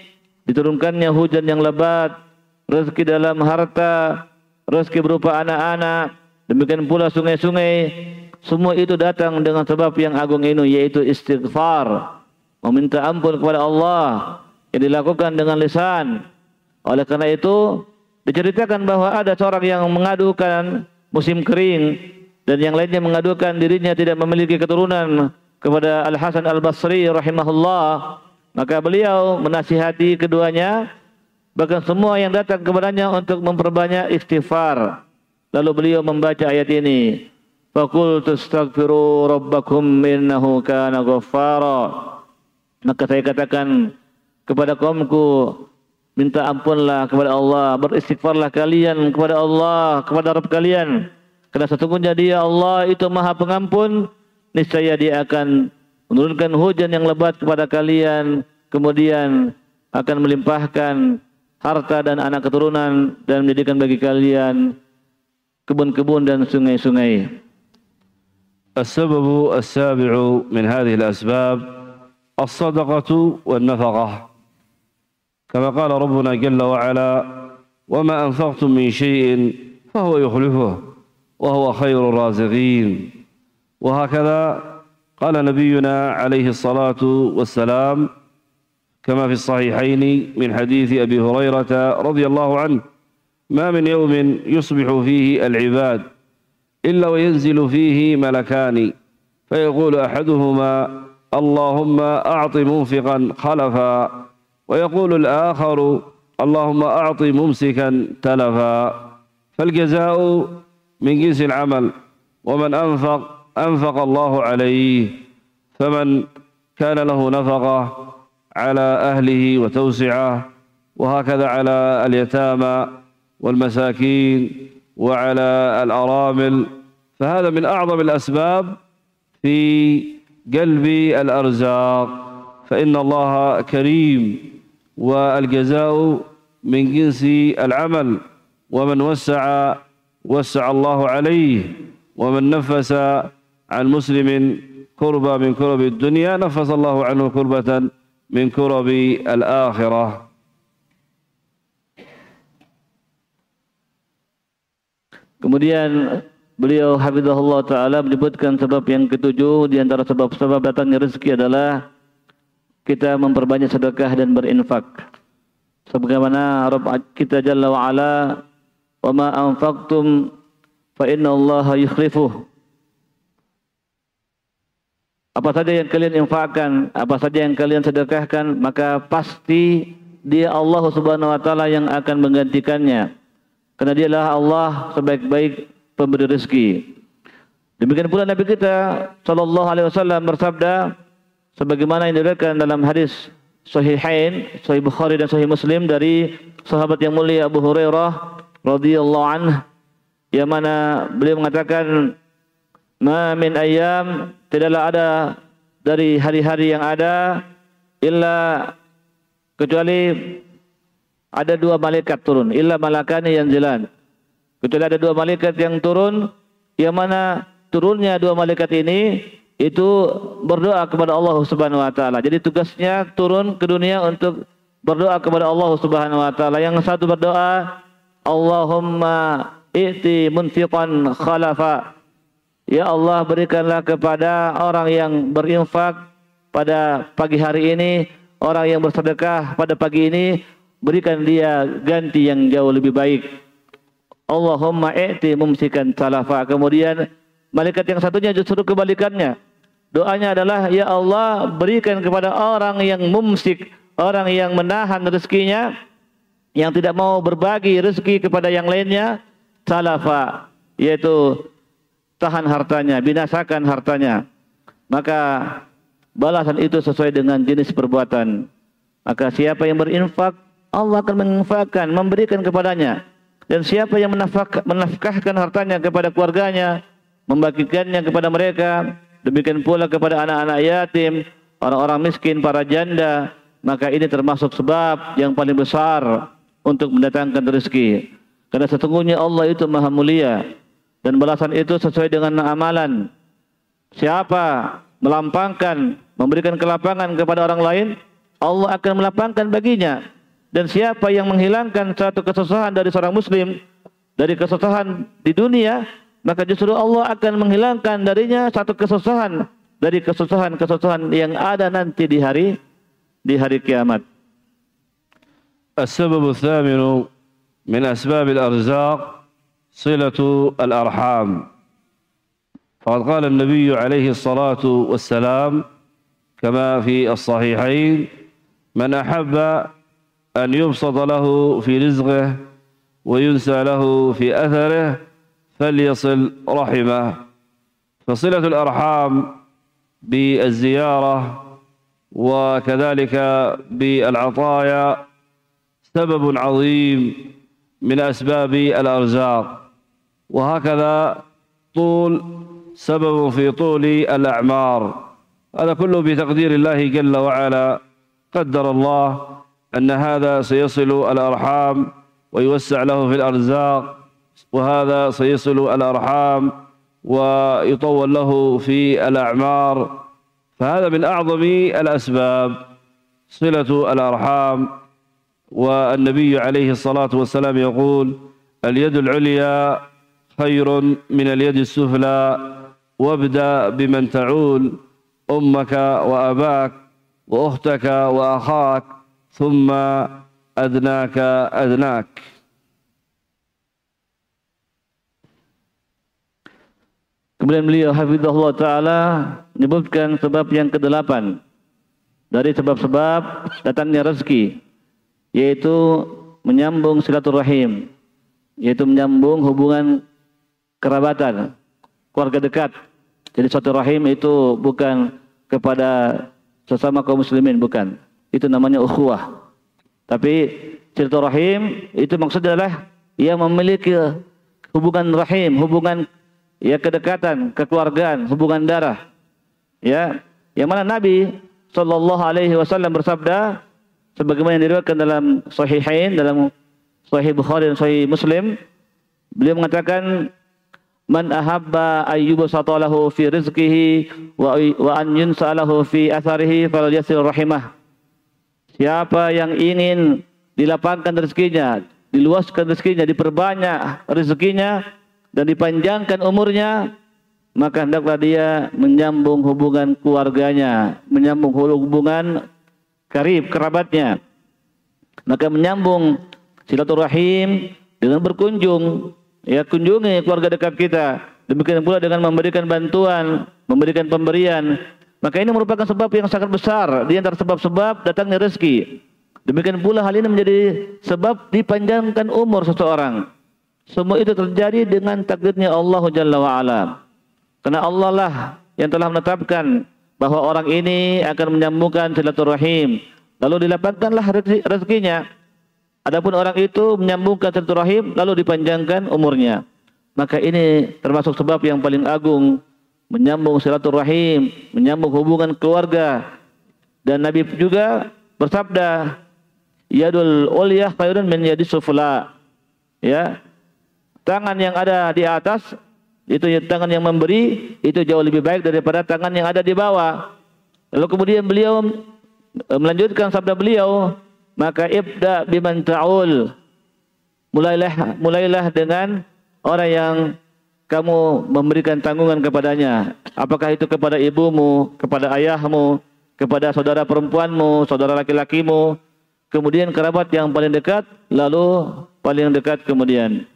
Speaker 2: diturunkannya hujan yang lebat, rezeki dalam harta, rezeki berupa anak-anak, demikian pula sungai-sungai, semua itu datang dengan sebab yang agung ini, yaitu istighfar, meminta ampun kepada Allah yang dilakukan dengan lisan. Oleh karena itu diceritakan bahwa ada seorang yang mengadukan musim kering dan yang lainnya mengadukan dirinya tidak memiliki keturunan kepada Al-Hasan Al-Basri rahimahullah. Maka beliau menasihati keduanya, bahkan semua yang datang kepadanya untuk memperbanyak istighfar. Lalu beliau membaca ayat ini, faqultu astaghfiru rabbakum innahu kana ghaffara. Maka saya katakan kepada kaumku, minta ampunlah kepada Allah, beristighfarlah kalian kepada Allah, kepada Rabb kalian, karena sesungguhnya Dia Allah itu Maha Pengampun. Niscaya Dia akan menurunkan hujan yang lebat kepada kalian, kemudian akan melimpahkan harta dan anak keturunan dan menjadikan bagi kalian kebun-kebun dan sungai-sungai.
Speaker 1: السبب السابع من هذه الأسباب الصدقة والنفقة، كما قال ربنا جل وعلا وما أنفقتم من شيء فهو يخلفه وهو خير الرازقين. وهكذا قال نبينا عليه الصلاة والسلام كما في الصحيحين من حديث أبي هريرة رضي الله عنه ما من يوم يصبح فيه العباد إلا وينزل فيه ملكان فيقول أحدهما اللهم أعط منفقا خلفا ويقول الآخر اللهم أعط ممسكا تلفا. فالجزاء من جنس العمل، ومن أنفق أنفق الله عليه، فمن كان له نفقة على أهله وتوسعة، وهكذا على اليتامى والمساكين وعلى الأرامل، فهذا من أعظم الأسباب في جلب الأرزاق، فإن الله كريم والجزاء من جنس العمل، ومن وسع وسع الله عليه، ومن نفس عن مسلم كربة من كرب الدنيا نفس الله عنه كربة من كرب الآخرة.
Speaker 2: Kemudian beliau hafizahullah ta'ala menyebutkan sebab yang ketujuh di antara sebab-sebab datangnya rezeki adalah kita memperbanyak sedekah dan berinfak. Sebagaimana Rabb kita Jalla wa'ala, wa ma anfaqtum fa inna allaha yukhlifuh. Apa saja yang kalian infakkan, apa saja yang kalian sedekahkan, maka pasti Dia Allah Subhanahu wa taala yang akan menggantikannya. Karena Dialah Allah sebaik-baik pemberi rezeki. Demikian pula Nabi kita sallallahu alaihi wasallam bersabda sebagaimana yang diriwayatkan dalam hadis Sahihain, Sahih Bukhari dan Sahih Muslim dari sahabat yang mulia Abu Hurairah radhiyallahu anhu, yang mana beliau mengatakan, ma min ayyam, tidaklah ada dari hari-hari yang ada illa kecuali ada dua malaikat turun, illa malakani yanzilan, kecuali ada dua malaikat yang turun, yang mana turunnya dua malaikat ini itu berdoa kepada Allah Subhanahu wa taala. Jadi tugasnya turun ke dunia untuk berdoa kepada Allah Subhanahu wa taala. Yang satu berdoa, Allahumma i'ti munfiqan khalafa. Ya Allah, berikanlah kepada orang yang berinfak pada pagi hari ini, orang yang bersedekah pada pagi ini, berikan dia ganti yang jauh lebih baik. Allahumma i'ti mumsikan talafa. Kemudian malaikat yang satunya justru kebalikannya. Doanya adalah, ya Allah, berikan kepada orang yang mumsik, orang yang menahan rezekinya, yang tidak mau berbagi rezeki kepada yang lainnya, talafa, yaitu tahan hartanya, binasakan hartanya. Maka balasan itu sesuai dengan jenis perbuatan. Maka siapa yang berinfak, Allah akan menginfakkan, memberikan kepadanya. Dan siapa yang menafkah, menafkahkan hartanya kepada keluarganya, membagikannya kepada mereka, demikian pula kepada anak-anak yatim, orang-orang miskin, para janda, maka ini termasuk sebab yang paling besar untuk mendatangkan rezeki. Karena sesungguhnya Allah itu Maha Mulia dan balasan itu sesuai dengan amalan. Siapa melampangkan, memberikan kelapangan kepada orang lain, Allah akan melapangkan baginya. Dan siapa yang menghilangkan satu kesusahan dari seorang muslim, dari kesusahan di dunia, maka justru Allah akan menghilangkan darinya satu kesusahan dari kesusahan-kesusahan yang ada nanti di hari di hari kiamat.
Speaker 1: السبب الثامن من أسباب الأرزاق صلة الأرحام. فقد قال النبي عليه الصلاة والسلام كما في الصحيحين: من أحب أن يبسط له في رزقه وينسى له في أثره فليصل رحمه. فصلة الأرحام بالزيارة وكذلك بالعطايا سبب عظيم من أسباب الأرزاق، وهكذا طول سبب في طول الأعمار. هذا كله بتقدير الله جل وعلا. قدر الله أن هذا سيصل الأرحام ويوسع له في الأرزاق، وهذا سيصل الأرحام ويطول له في الأعمار. فهذا من أعظم الأسباب صلة الأرحام. والنبي عليه الصلاة والسلام يقول: اليد العليا خير من اليد السفلى، وابدأ بمن تعول أمك وأباك وأختك وأخاك ثم أدناك أدناك.
Speaker 2: Kemudian beliau hafizahullah ta'ala menyebutkan sebab yang kedelapan dari sebab-sebab datangnya rezeki, yaitu menyambung silaturahim, yaitu menyambung hubungan kerabatan, keluarga dekat. Jadi suatu rahim itu bukan kepada sesama kaum muslimin, bukan. Itu namanya ukhuwah. Tapi silaturahim itu maksudnya adalah ia memiliki hubungan rahim, hubungan ya kedekatan, kekeluargaan, hubungan darah. Ya, yang mana Nabi sallallahu alaihi wasallam bersabda sebagaimana yang diriwayatkan dalam Sahihain, dalam Sahih Bukhari dan Sahih Muslim, beliau mengatakan: Man ahabba ayyubsata lahu fi rizqihi wa wa an yunsalahu fi atharihi falyasil rahimah. Siapa yang ingin dilapangkan rezekinya, diluaskan rezekinya, diperbanyak rezekinya dan dipanjangkan umurnya, maka hendaklah dia menyambung hubungan keluarganya, menyambung hubungan karib kerabatnya. Maka menyambung silaturahim dengan berkunjung, ya kunjungi keluarga dekat kita. Demikian pula dengan memberikan bantuan, memberikan pemberian. Maka ini merupakan sebab yang sangat besar di antara sebab-sebab datangnya rezeki. Demikian pula hal ini menjadi sebab dipanjangkan umur seseorang. Semua itu terjadi dengan takdirnya Allah Jalla wa'ala. Karena Allah lah yang telah menetapkan bahawa orang ini akan menyambungkan silaturahim, lalu dilapangkanlah rezekinya. Adapun orang itu menyambungkan silaturahim lalu dipanjangkan umurnya. Maka ini termasuk sebab yang paling agung, menyambung silaturahim, menyambung hubungan keluarga. Dan Nabi juga bersabda, yadul ulyah khairun min yadis sufla. Ya, tangan yang ada di atas, itu tangan yang memberi, itu jauh lebih baik daripada tangan yang ada di bawah. Lalu kemudian beliau melanjutkan sabda beliau, maka ibda biman ta'ul. Mulailah mulailah dengan orang yang kamu memberikan tanggungan kepadanya. Apakah itu kepada ibumu, kepada ayahmu, kepada saudara perempuanmu, saudara laki-lakimu, kemudian kerabat yang paling dekat, lalu paling dekat kemudian.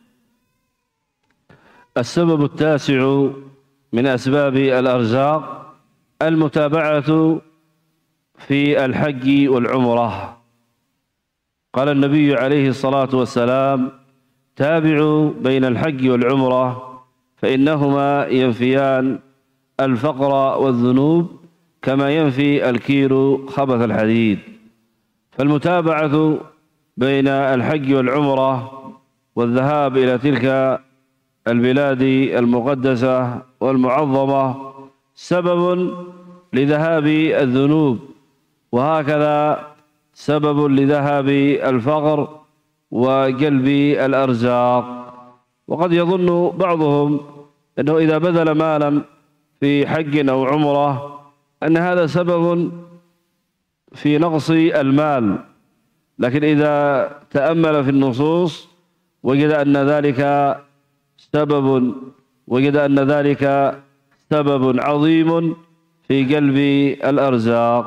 Speaker 1: السبب التاسع من أسباب الأرزاق المتابعة في الحج والعمرة. قال النبي عليه الصلاة والسلام: تابعوا بين الحج والعمرة فإنهما ينفيان الفقر والذنوب كما ينفي الكير خبث الحديد. فالمتابعة بين الحج والعمرة والذهاب إلى تلك البلاد المقدسة والمعظمة سبب لذهاب الذنوب، وهكذا سبب لذهاب الفقر وجلب الأرزاق. وقد يظن بعضهم أنه إذا بذل مالا في حج أو عمرة أن هذا سبب في نقص المال، لكن إذا تأمل في النصوص وجد أن ذلك سبب وجد أن ذلك سبب عظيم في قلب الأرزاق.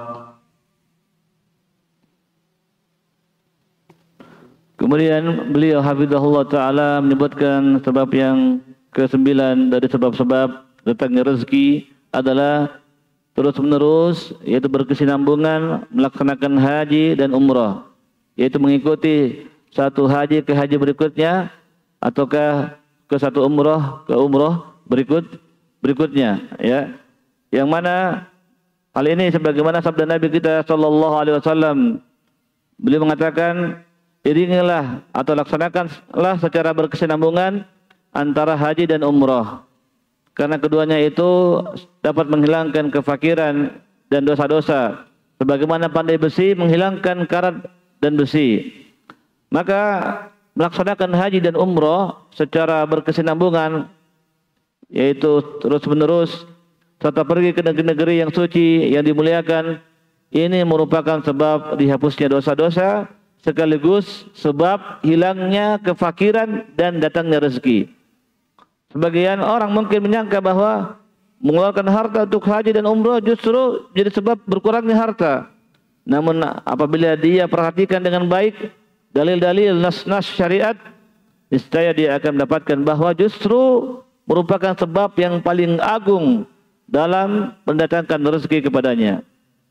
Speaker 2: Kemudian beliau hafizahullah ta'ala menyebutkan sebab yang kesembilan dari sebab-sebab datangnya rezeki adalah terus-menerus, yaitu berkesinambungan melaksanakan haji dan umrah, yaitu mengikuti satu haji ke haji berikutnya ataukah ke satu umrah ke umrah berikut berikutnya, ya. Yang mana hal ini sebagaimana sabda Nabi kita sallallahu alaihi wasallam, beliau mengatakan, iringilah atau laksanakanlah secara berkesinambungan antara haji dan umrah, karena keduanya itu dapat menghilangkan kefakiran dan dosa-dosa, sebagaimana pandai besi menghilangkan karat dan besi. Maka melaksanakan haji dan umrah secara berkesinambungan, yaitu terus-menerus serta pergi ke negeri-negeri yang suci yang dimuliakan, ini merupakan sebab dihapusnya dosa-dosa sekaligus sebab hilangnya kefakiran dan datangnya rezeki. Sebagian orang mungkin menyangka bahwa mengeluarkan harta untuk haji dan umrah justru jadi sebab berkurangnya harta. Namun apabila dia perhatikan dengan baik dalil-dalil nas-nas syariat, niscaya dia akan mendapatkan bahwa justru merupakan sebab yang paling agung dalam mendatangkan rezeki kepadanya.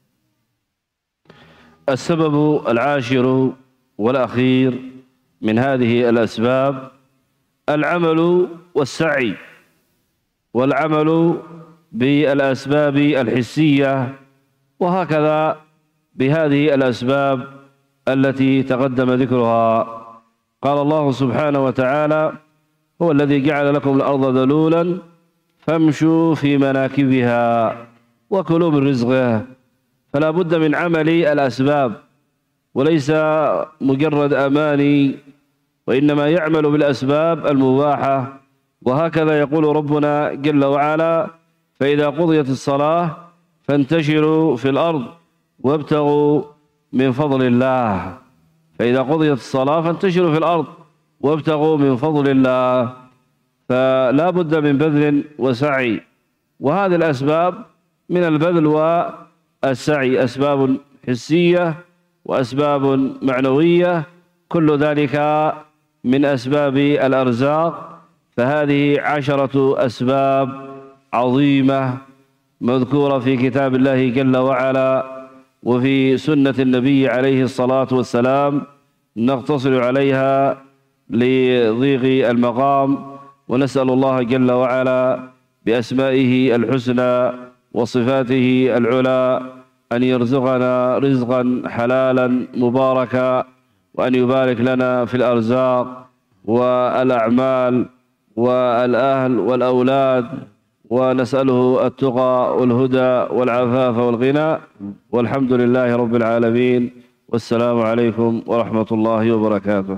Speaker 1: السبب العاشر والأخير من هذه الأسباب العمل والسعي، والعمل بالأسباب الحسية، وهكذا بهذه الأسباب التي تقدم ذكرها. قال الله سبحانه وتعالى: هو الذي جعل لكم الأرض ذلولا فامشوا في مناكبها وكلوا من رزقه. فلا بد من عمل الأسباب وليس مجرد أماني، وإنما يعمل بالأسباب المباحة. وهكذا يقول ربنا جل وعلا: فإذا قضيت الصلاة فانتشروا في الأرض وابتغوا من فضل الله. فإذا قضيت الصلاة فانتشروا في الأرض وابتغوا من فضل الله. فلا بد من بذل وسعي، وهذه الأسباب من البذل والسعي أسباب حسية وأسباب معنوية، كل ذلك من أسباب الأرزاق. فهذه عشرة أسباب عظيمة مذكورة في كتاب الله جل وعلا وفي سنة النبي عليه الصلاة والسلام، نقتصر عليها لضيق المقام، ونسأل الله جل وعلا بأسمائه الحسنى وصفاته العلى أن يرزقنا رزقا حلالا مباركا، وأن يبارك لنا في الأرزاق والأعمال والأهل والأولاد، ونسأله التقى والهدى والعفاف والغنى. والحمد لله رب العالمين، والسلام عليكم ورحمة الله وبركاته.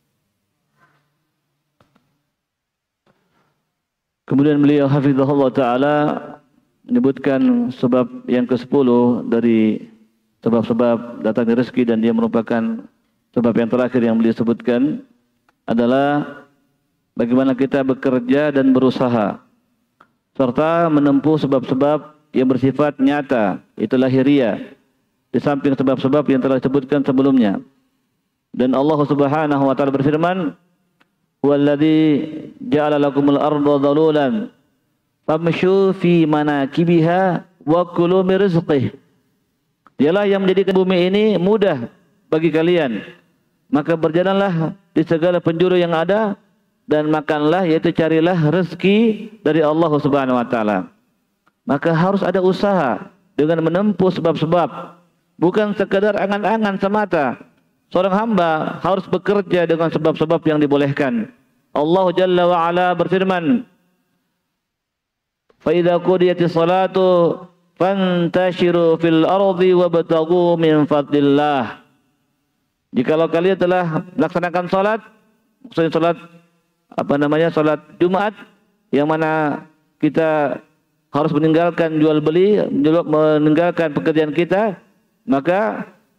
Speaker 2: Kemudian beliau hafizahullah ta'ala menyebutkan sebab yang kesepuluh dari sebab-sebab datangnya rezeki, dan dia merupakan sebab yang terakhir yang beliau sebutkan adalah bagaimana kita bekerja dan berusaha serta menempuh sebab-sebab yang bersifat nyata, itu lahiriah, di samping sebab-sebab yang telah disebutkan sebelumnya. Dan Allah Subhanahu wa taala berfirman: "Huwallazi ja'ala lakumul arda dhalulan famshu fi manakibiha wa kulu min rizqihi." Dialah yang menjadikan bumi ini mudah bagi kalian, maka berjalanlah di segala penjuru yang ada dan makanlah, yaitu carilah rezeki dari Allah Subhanahu wa taala. Maka harus ada usaha dengan menempuh sebab-sebab, bukan sekadar angan-angan semata. Seorang hamba harus bekerja dengan sebab-sebab yang dibolehkan. Allah Jalla wa Ala berfirman: "Fa idza qudiyatis salatu fantashiru fil ardi wabtaghu min fadlillah." Jikalau kalian telah melaksanakan salat, maksudnya salat apa namanya salat Jumat, yang mana kita harus meninggalkan jual beli, meninggalkan pekerjaan kita, maka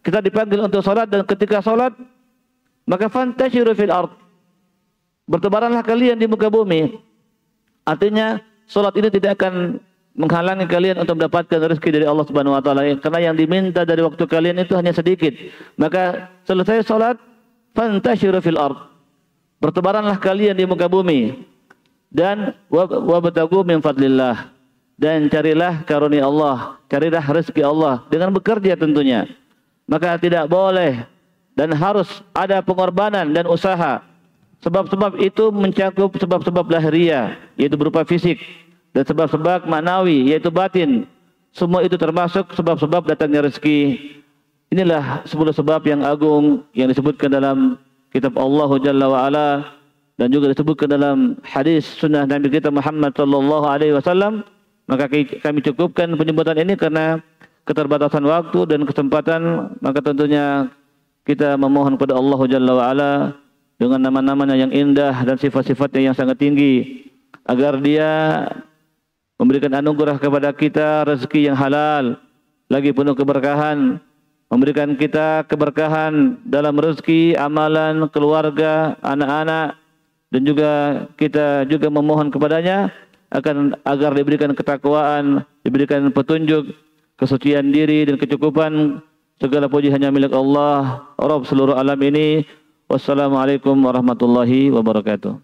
Speaker 2: kita dipanggil untuk salat, dan ketika salat maka fantashiru fil ard, bertebaranlah kalian di muka bumi. Artinya salat ini tidak akan menghalangi kalian untuk mendapatkan rezeki dari Allah Subhanahu wa taala, karena yang diminta dari waktu kalian itu hanya sedikit. Maka selesai salat, fantashiru fil ard, bertebaranlah kalian di muka bumi, dan wabtagu min fadlillah, dan carilah karunia Allah, carilah rezeki Allah dengan bekerja tentunya. Maka tidak boleh dan harus ada pengorbanan dan usaha. Sebab-sebab itu mencakup sebab-sebab lahiriah, yaitu berupa fisik, dan sebab-sebab maknawi, yaitu batin. Semua itu termasuk sebab-sebab datangnya rezeki. Inilah sepuluh sebab yang agung yang disebutkan dalam kitab Allah Jalla wa Ala, dan juga disebutkan dalam hadis sunnah Nabi kita Muhammad sallallahu alaihi wasallam. Maka kami cukupkan penyebutan ini karena keterbatasan waktu dan kesempatan. Maka tentunya kita memohon kepada Allah Jalla wa Ala dengan nama-namanya yang indah dan sifat-sifatnya yang sangat tinggi, agar Dia memberikan anugerah kepada kita rezeki yang halal lagi penuh keberkahan, memberikan kita keberkahan dalam rezeki, amalan, keluarga, anak-anak, dan juga kita juga memohon kepadanya akan agar diberikan ketakwaan, diberikan petunjuk, kesucian diri dan kecukupan. Segala puji hanya milik Allah, Rabb seluruh alam ini. Wassalamualaikum warahmatullahi wabarakatuh.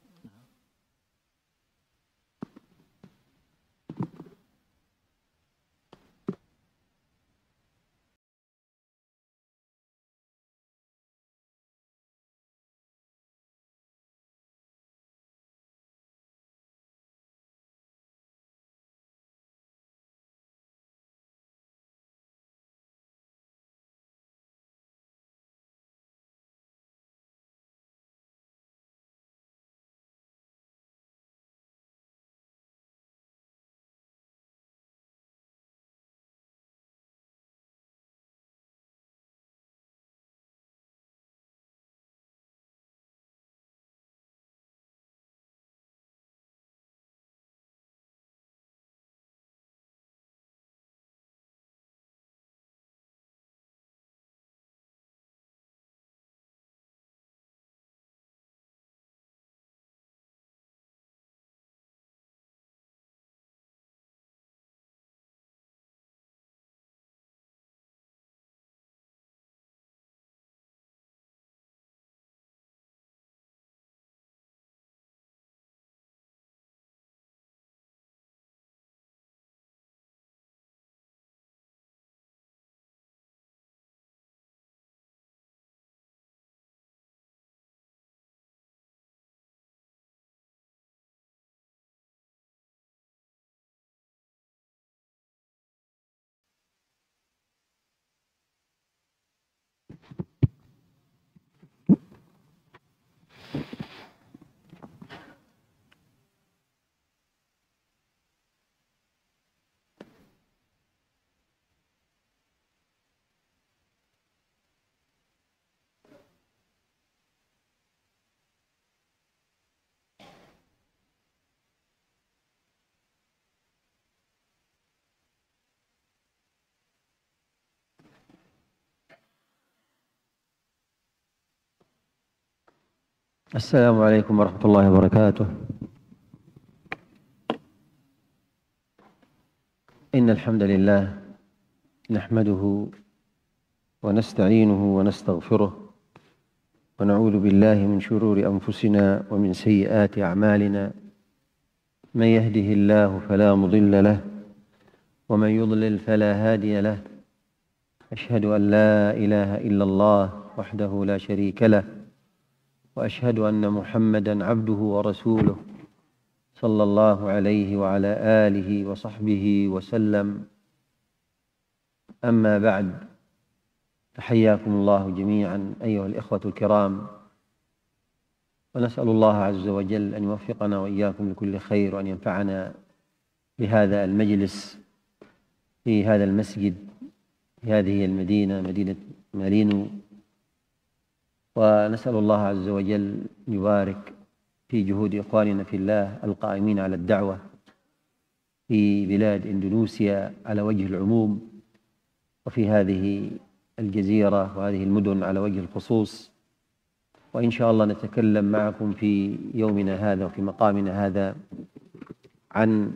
Speaker 3: السلام عليكم ورحمة الله وبركاته. إن الحمد لله نحمده ونستعينه ونستغفره ونعوذ بالله من شرور أنفسنا ومن سيئات أعمالنا. من يهده الله فلا مضل له ومن يضلل فلا هادي له. أشهد أن لا إله إلا الله وحده لا شريك له، وأشهد أن محمدًا عبده ورسوله صلى الله عليه وعلى آله وصحبه وسلم. أما بعد، فحياكم الله جميعا أيها الإخوة الكرام، ونسأل الله عز وجل أن يوفقنا وإياكم لكل خير، وأن ينفعنا بهذا المجلس في هذا المسجد في هذه المدينة، مدينة مارينو. ونسأل الله عز وجل أن يبارك في جهود إخواننا في الله القائمين على الدعوة في بلاد إندونيسيا على وجه العموم، وفي هذه الجزيرة وهذه المدن على وجه الخصوص، وإن شاء الله نتكلم معكم في يومنا هذا وفي مقامنا هذا عن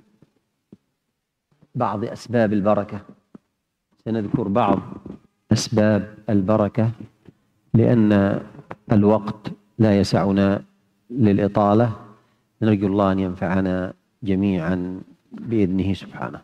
Speaker 3: بعض أسباب البركة. سنذكر بعض أسباب البركة لأن الوقت لا يسعنا للإطالة، نرجو الله أن ينفعنا جميعا بإذنه سبحانه.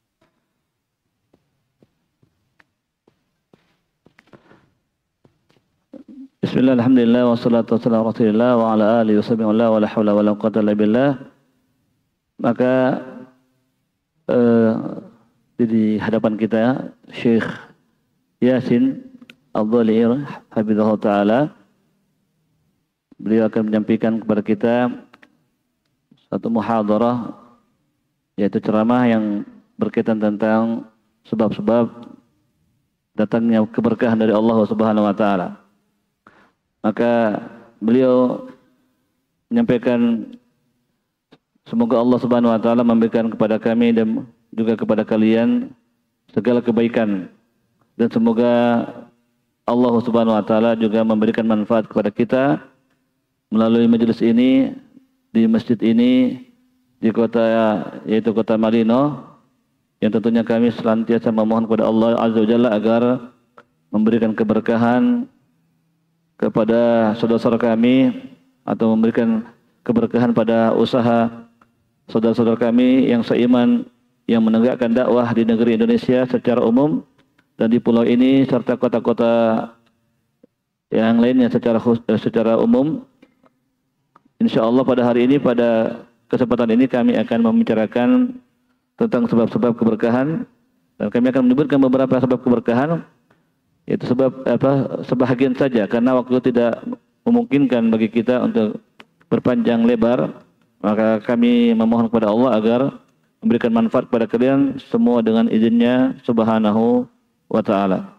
Speaker 2: Bismillah, alhamdulillah, wassalatu wassalamu ala rasulillah wa ala alihi wa sahbihi wa la hawla wa la quwwata illa billah. Maka eh, di hadapan kita Syekh Yasin Al-Dhali'ir hafizahullah ta'ala, beliau akan menyampaikan kepada kita satu muhadarah, yaitu ceramah yang berkaitan tentang sebab-sebab datangnya keberkahan dari Allah Subhanahu wa taala. Maka beliau menyampaikan semoga Allah Subhanahu wa taala memberikan kepada kami dan juga kepada kalian segala kebaikan, dan semoga Allah Subhanahu wa taala juga memberikan manfaat kepada kita melalui majelis ini, di masjid ini, di kota yaitu kota Marino, yang tentunya kami senantiasa memohon kepada Allah Azza wa Jalla agar memberikan keberkahan kepada saudara-saudara kami atau memberikan keberkahan pada usaha saudara-saudara kami yang seiman yang menegakkan dakwah di negeri Indonesia secara umum dan di pulau ini serta kota-kota yang lainnya secara secara umum. Insya Allah pada hari ini, pada kesempatan ini kami akan membicarakan tentang sebab-sebab keberkahan, dan kami akan menyebutkan beberapa sebab keberkahan. Itu sebab apa sebahagian saja karena waktu tidak memungkinkan bagi kita untuk berpanjang lebar, maka kami memohon kepada Allah agar memberikan manfaat kepada kalian semua dengan izinnya Subhanahu wa ta'ala.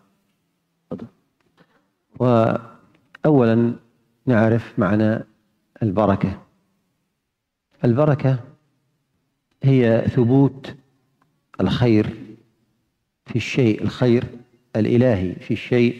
Speaker 3: وأولا نعرف معنى البركة. البركة هي ثبوت الخير في الشيء، الخير الإلهي في الشيء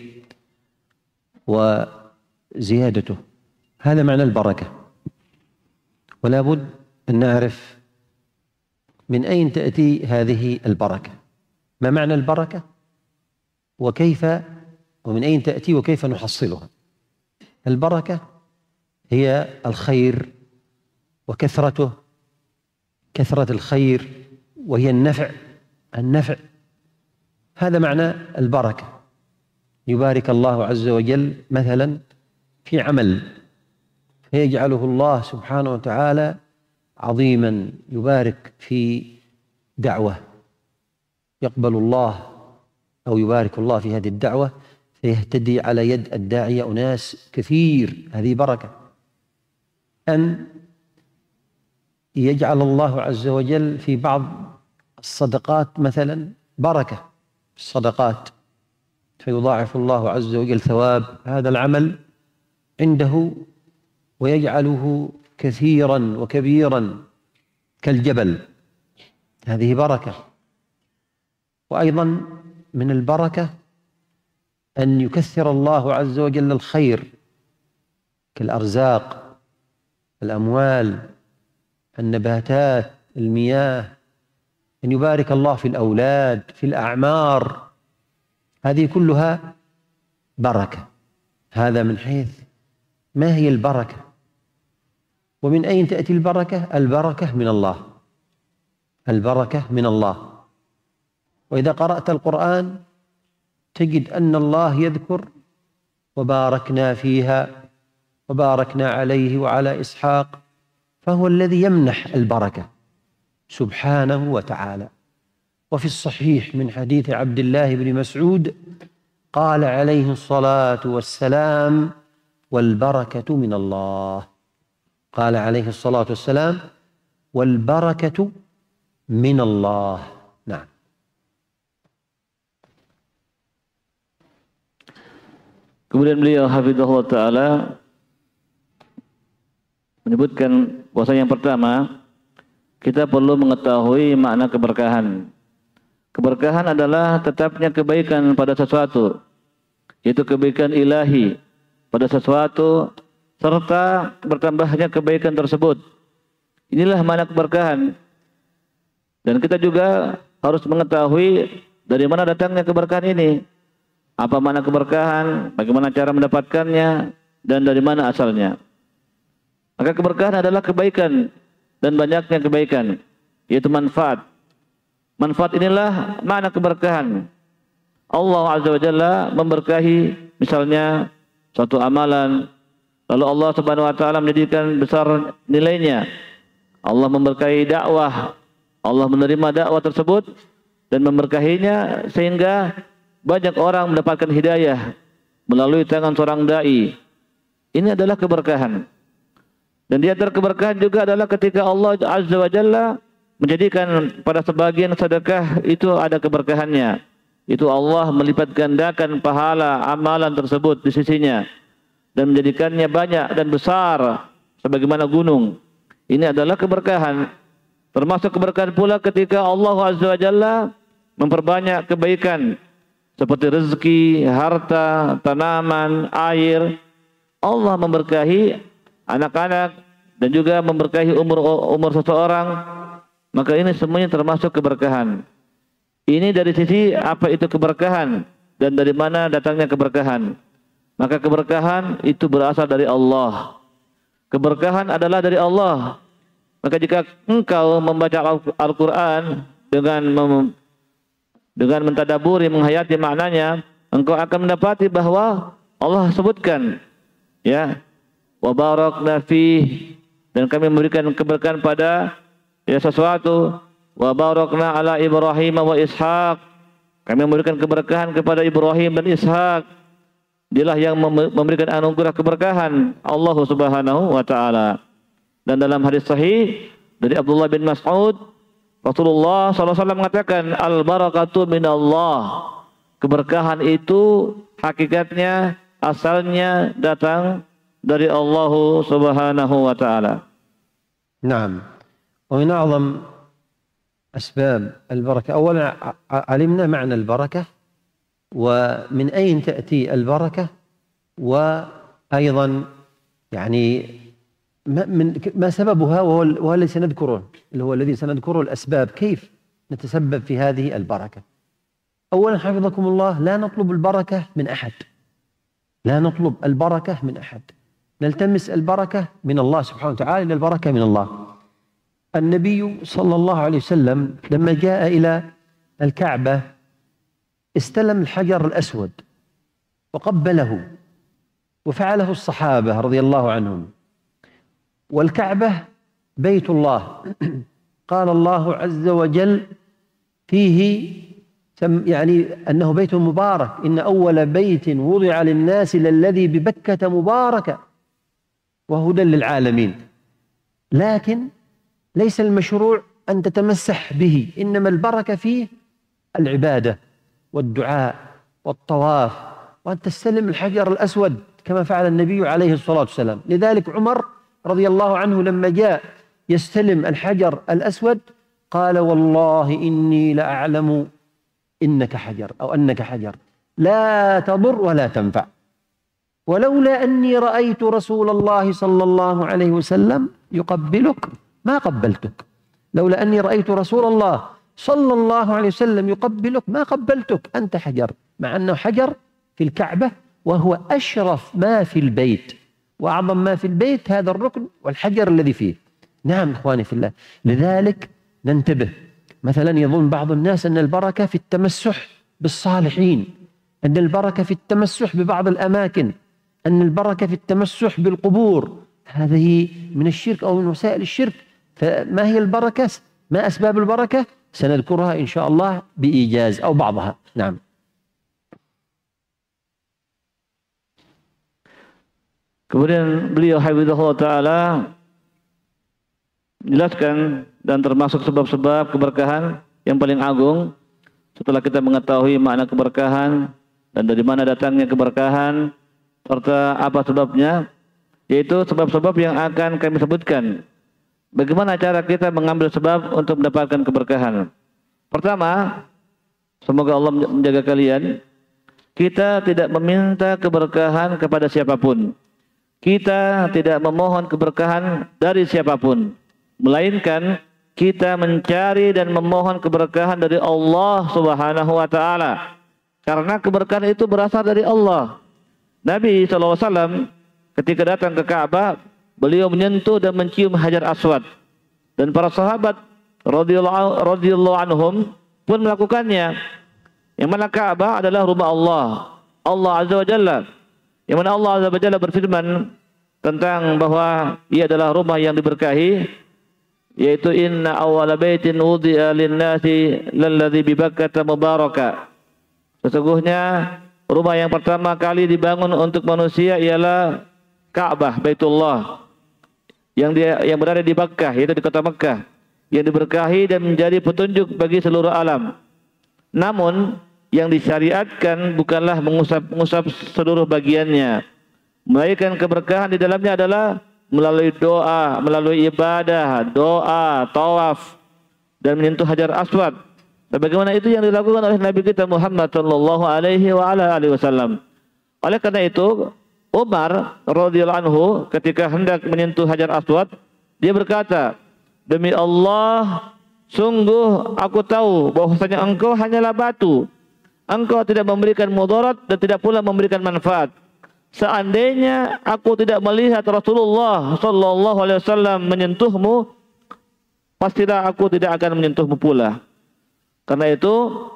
Speaker 3: وزيادته، هذا معنى البركة. ولا بد أن نعرف من أين تأتي هذه البركة، ما معنى البركة وكيف ومن أين تأتي وكيف نحصلها. البركة هي الخير وكثرته، كثرة الخير وهي النفع، النفع هذا معنى البركة. يبارك الله عز وجل مثلا في عمل فيجعله الله سبحانه وتعالى عظيما، يبارك في دعوة يقبل الله أو يبارك الله في هذه الدعوة فيهتدي على يد الداعية أناس كثير، هذه بركة. أن يجعل الله عز وجل في بعض الصدقات مثلا بركة الصدقات فيضاعف الله عز وجل ثواب هذا العمل عنده ويجعله كثيرا وكبيرا كالجبل، هذه بركة. وأيضا من البركة أن يكثر الله عز وجل الخير كالأرزاق، الأموال، النباتات، المياه، أن يبارك الله في الأولاد، في الأعمار، هذه كلها بركة. هذا من حيث ما هي البركة. ومن أين تأتي البركة؟ البركة من الله، البركة من الله. وإذا قرأت القرآن تجد أن الله يذكر وباركنا فيها وباركنا عليه وعلى إسحاق، فهو الذي يمنح البركة سبحانه وتعالى. وفي الصحيح من حديث عبد الله بن مسعود قال عليه الصلاة والسلام: والبركة من الله. قال عليه الصلاة والسلام: والبركة من الله. نعم.
Speaker 2: Kemudian beliau hafizahullah ta'ala menyebutkan bahwa yang pertama kita perlu mengetahui makna keberkahan. Keberkahan adalah tetapnya kebaikan pada sesuatu yaitu kebaikan ilahi pada sesuatu serta bertambahnya kebaikan tersebut. Inilah makna keberkahan. Dan kita juga harus mengetahui dari mana datangnya keberkahan ini. Apa makna keberkahan, bagaimana cara mendapatkannya, dan dari mana asalnya. Maka keberkahan adalah kebaikan dan banyaknya kebaikan, yaitu manfaat. Manfaat inilah makna keberkahan. Allah Azza wa Jalla memberkahi misalnya suatu amalan, lalu Allah Subhanahu wa taala menjadikan besar nilainya. Allah memberkahi dakwah, Allah menerima dakwah tersebut dan memberkahinya sehingga banyak orang mendapatkan hidayah melalui tangan seorang dai. Ini adalah keberkahan. Dan di antara keberkahan juga adalah ketika Allah Azza wa Jalla menjadikan pada sebagian sedekah itu ada keberkahannya. Itu Allah melipat gandakan pahala amalan tersebut di sisinya dan menjadikannya banyak dan besar sebagaimana gunung. Ini adalah keberkahan. Termasuk keberkahan pula ketika Allah Azza wa Jalla memperbanyak kebaikan seperti rezeki, harta, tanaman, air. Allah memberkahi anak-anak dan juga memberkahi umur umur seseorang. Maka ini semuanya termasuk keberkahan. Ini dari sisi apa itu keberkahan dan dari mana datangnya keberkahan. Maka keberkahan itu berasal dari Allah. Keberkahan adalah dari Allah. Maka jika engkau membaca Al-Quran dengan mem dengan mentadaburi, menghayati maknanya, engkau akan mendapati bahwa Allah sebutkan, ya, wa barakna fih, dan kami memberikan keberkahan pada ya sesuatu, wa barakna ala Ibrahim wa Ishaq, kami memberikan keberkahan kepada Ibrahim dan Ishaq. Dialah yang memberikan anugerah keberkahan Allah Subhanahu wa taala. Dan dalam hadis sahih dari Abdullah bin Mas'ud, Rasulullah sallallahu alaihi wasallam mengatakan, al-barakatu minallah. Keberkahan itu hakikatnya, asalnya datang dari Allah Subhanahu wa taala.
Speaker 3: نعم. ومن أعظم أسباب البركة، أولا علمنا معنى البركة ومن أين تأتي البركة، وأيضا يعني ما من ما سببها، وهو الذي سنذكره، اللي هو الذي سنذكره الأسباب كيف نتسبب في هذه البركة. أولا حفظكم الله، لا نطلب البركة من أحد، لا نطلب البركة من أحد، نلتمس البركة من الله سبحانه وتعالى، إن البركة من الله. النبي صلى الله عليه وسلم لما جاء إلى الكعبة استلم الحجر الأسود وقبله، وفعله الصحابة رضي الله عنهم. والكعبة بيت الله، قال الله عز وجل فيه يعني أنه بيت مبارك، إن أول بيت وضع للناس للذي ببكة مباركة وهدى للعالمين. لكن ليس المشروع أن تتمسح به، إنما البركة فيه العبادة والدعاء والطواف، وأن تستلم الحجر الأسود كما فعل النبي عليه الصلاة والسلام. لذلك عمر رضي الله عنه لما جاء يستلم الحجر الأسود قال والله إني لأعلم إنك حجر أو أنك حجر لا تضر ولا تنفع، ولولا أني رأيت رسول الله صلى الله عليه وسلم يقبلك ما قبلتك، لولا أني رأيت رسول الله صلى الله عليه وسلم يقبلك ما قبلتك، أنت حجر، مع أنه حجر في الكعبة وهو أشرف ما في البيت وأعظم ما في البيت هذا الركن والحجر الذي فيه. نعم إخواني في الله، لذلك ننتبه. مثلا يظن بعض الناس أن البركة في التمسح بالصالحين، أن البركة في التمسح ببعض الأماكن، أن البركة في التمسح بالقبور، هذه من الشرك أو من وسائل الشرك. فما هي البركة؟ ما أسباب البركة؟ سنذكرها إن شاء الله بإيجاز أو بعضها. نعم.
Speaker 2: Kemudian beliau hafizahullah ta'ala menjelaskan dan termasuk sebab-sebab keberkahan yang paling agung setelah kita mengetahui makna keberkahan dan dari mana datangnya keberkahan serta apa sebabnya, yaitu sebab-sebab yang akan kami sebutkan. Bagaimana cara kita mengambil sebab untuk mendapatkan keberkahan? Pertama, semoga Allah menjaga kalian. Kita tidak meminta keberkahan kepada siapapun. Kita tidak memohon keberkahan dari siapapun, melainkan kita mencari dan memohon keberkahan dari Allah Subhanahu wa taala. Karena keberkahan itu berasal dari Allah. Nabi shallallahu alaihi wasallam ketika datang ke Ka'bah, beliau menyentuh dan mencium Hajar Aswad. Dan para sahabat radhiyallahu radhiyallahu anhum pun melakukannya. Yang mana Ka'bah adalah rumah Allah, Allah Azza wa Jalla. Yang mana Allah Azza wa Jalla berfirman tentang bahwa ia adalah rumah yang diberkahi, yaitu inna awwala baitin wudi'a lin-nasi lalladzi bi Bakkah mubaraka. Sesungguhnya rumah yang pertama kali dibangun untuk manusia ialah Ka'bah, Baitullah, yang dia yang berada di Bakkah, yaitu di kota Mekkah, yang diberkahi dan menjadi petunjuk bagi seluruh alam. Namun yang disyariatkan bukanlah mengusap-ngusap seluruh bagiannya, melainkan keberkahan di dalamnya adalah melalui doa, melalui ibadah, doa, tawaf, dan menyentuh Hajar Aswad. Sebagaimana itu yang dilakukan oleh Nabi kita Muhammad sallallahu alaihi wa ala alihi wasallam. Oleh karena itu, Umar radhiyallahu anhu ketika hendak menyentuh Hajar Aswad, dia berkata, "Demi Allah, sungguh aku tahu bahwasanya engkau hanyalah batu. Engkau tidak memberikan mudarat dan tidak pula memberikan manfaat. Seandainya aku tidak melihat Rasulullah sallallahu alaihi wasallam menyentuhmu, pastilah aku tidak akan menyentuhmu pula." Karena itu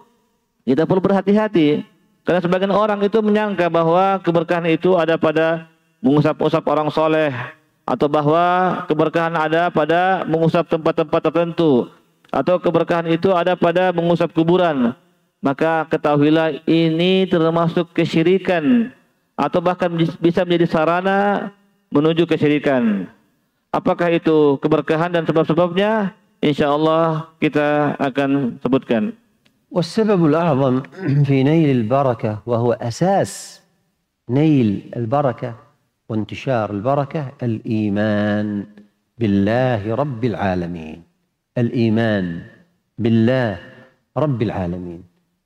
Speaker 2: kita perlu berhati-hati, karena sebagian orang itu menyangka bahwa keberkahan itu ada pada mengusap-usap orang soleh, atau bahwa keberkahan ada pada mengusap tempat-tempat tertentu, atau keberkahan itu ada pada mengusap kuburan. Maka ketahuilah ini termasuk kesyirikan, atau bahkan bisa menjadi sarana menuju kesyirikan. Apakah itu keberkahan dan sebab-sebabnya? Insyaallah kita akan sebutkan.
Speaker 3: والسبب الأعظم في نيل البركة وهو أساس نيل البركة وانتشار البركة الإيمان بالله رب العالمين. الإيمان بالله رب العالمين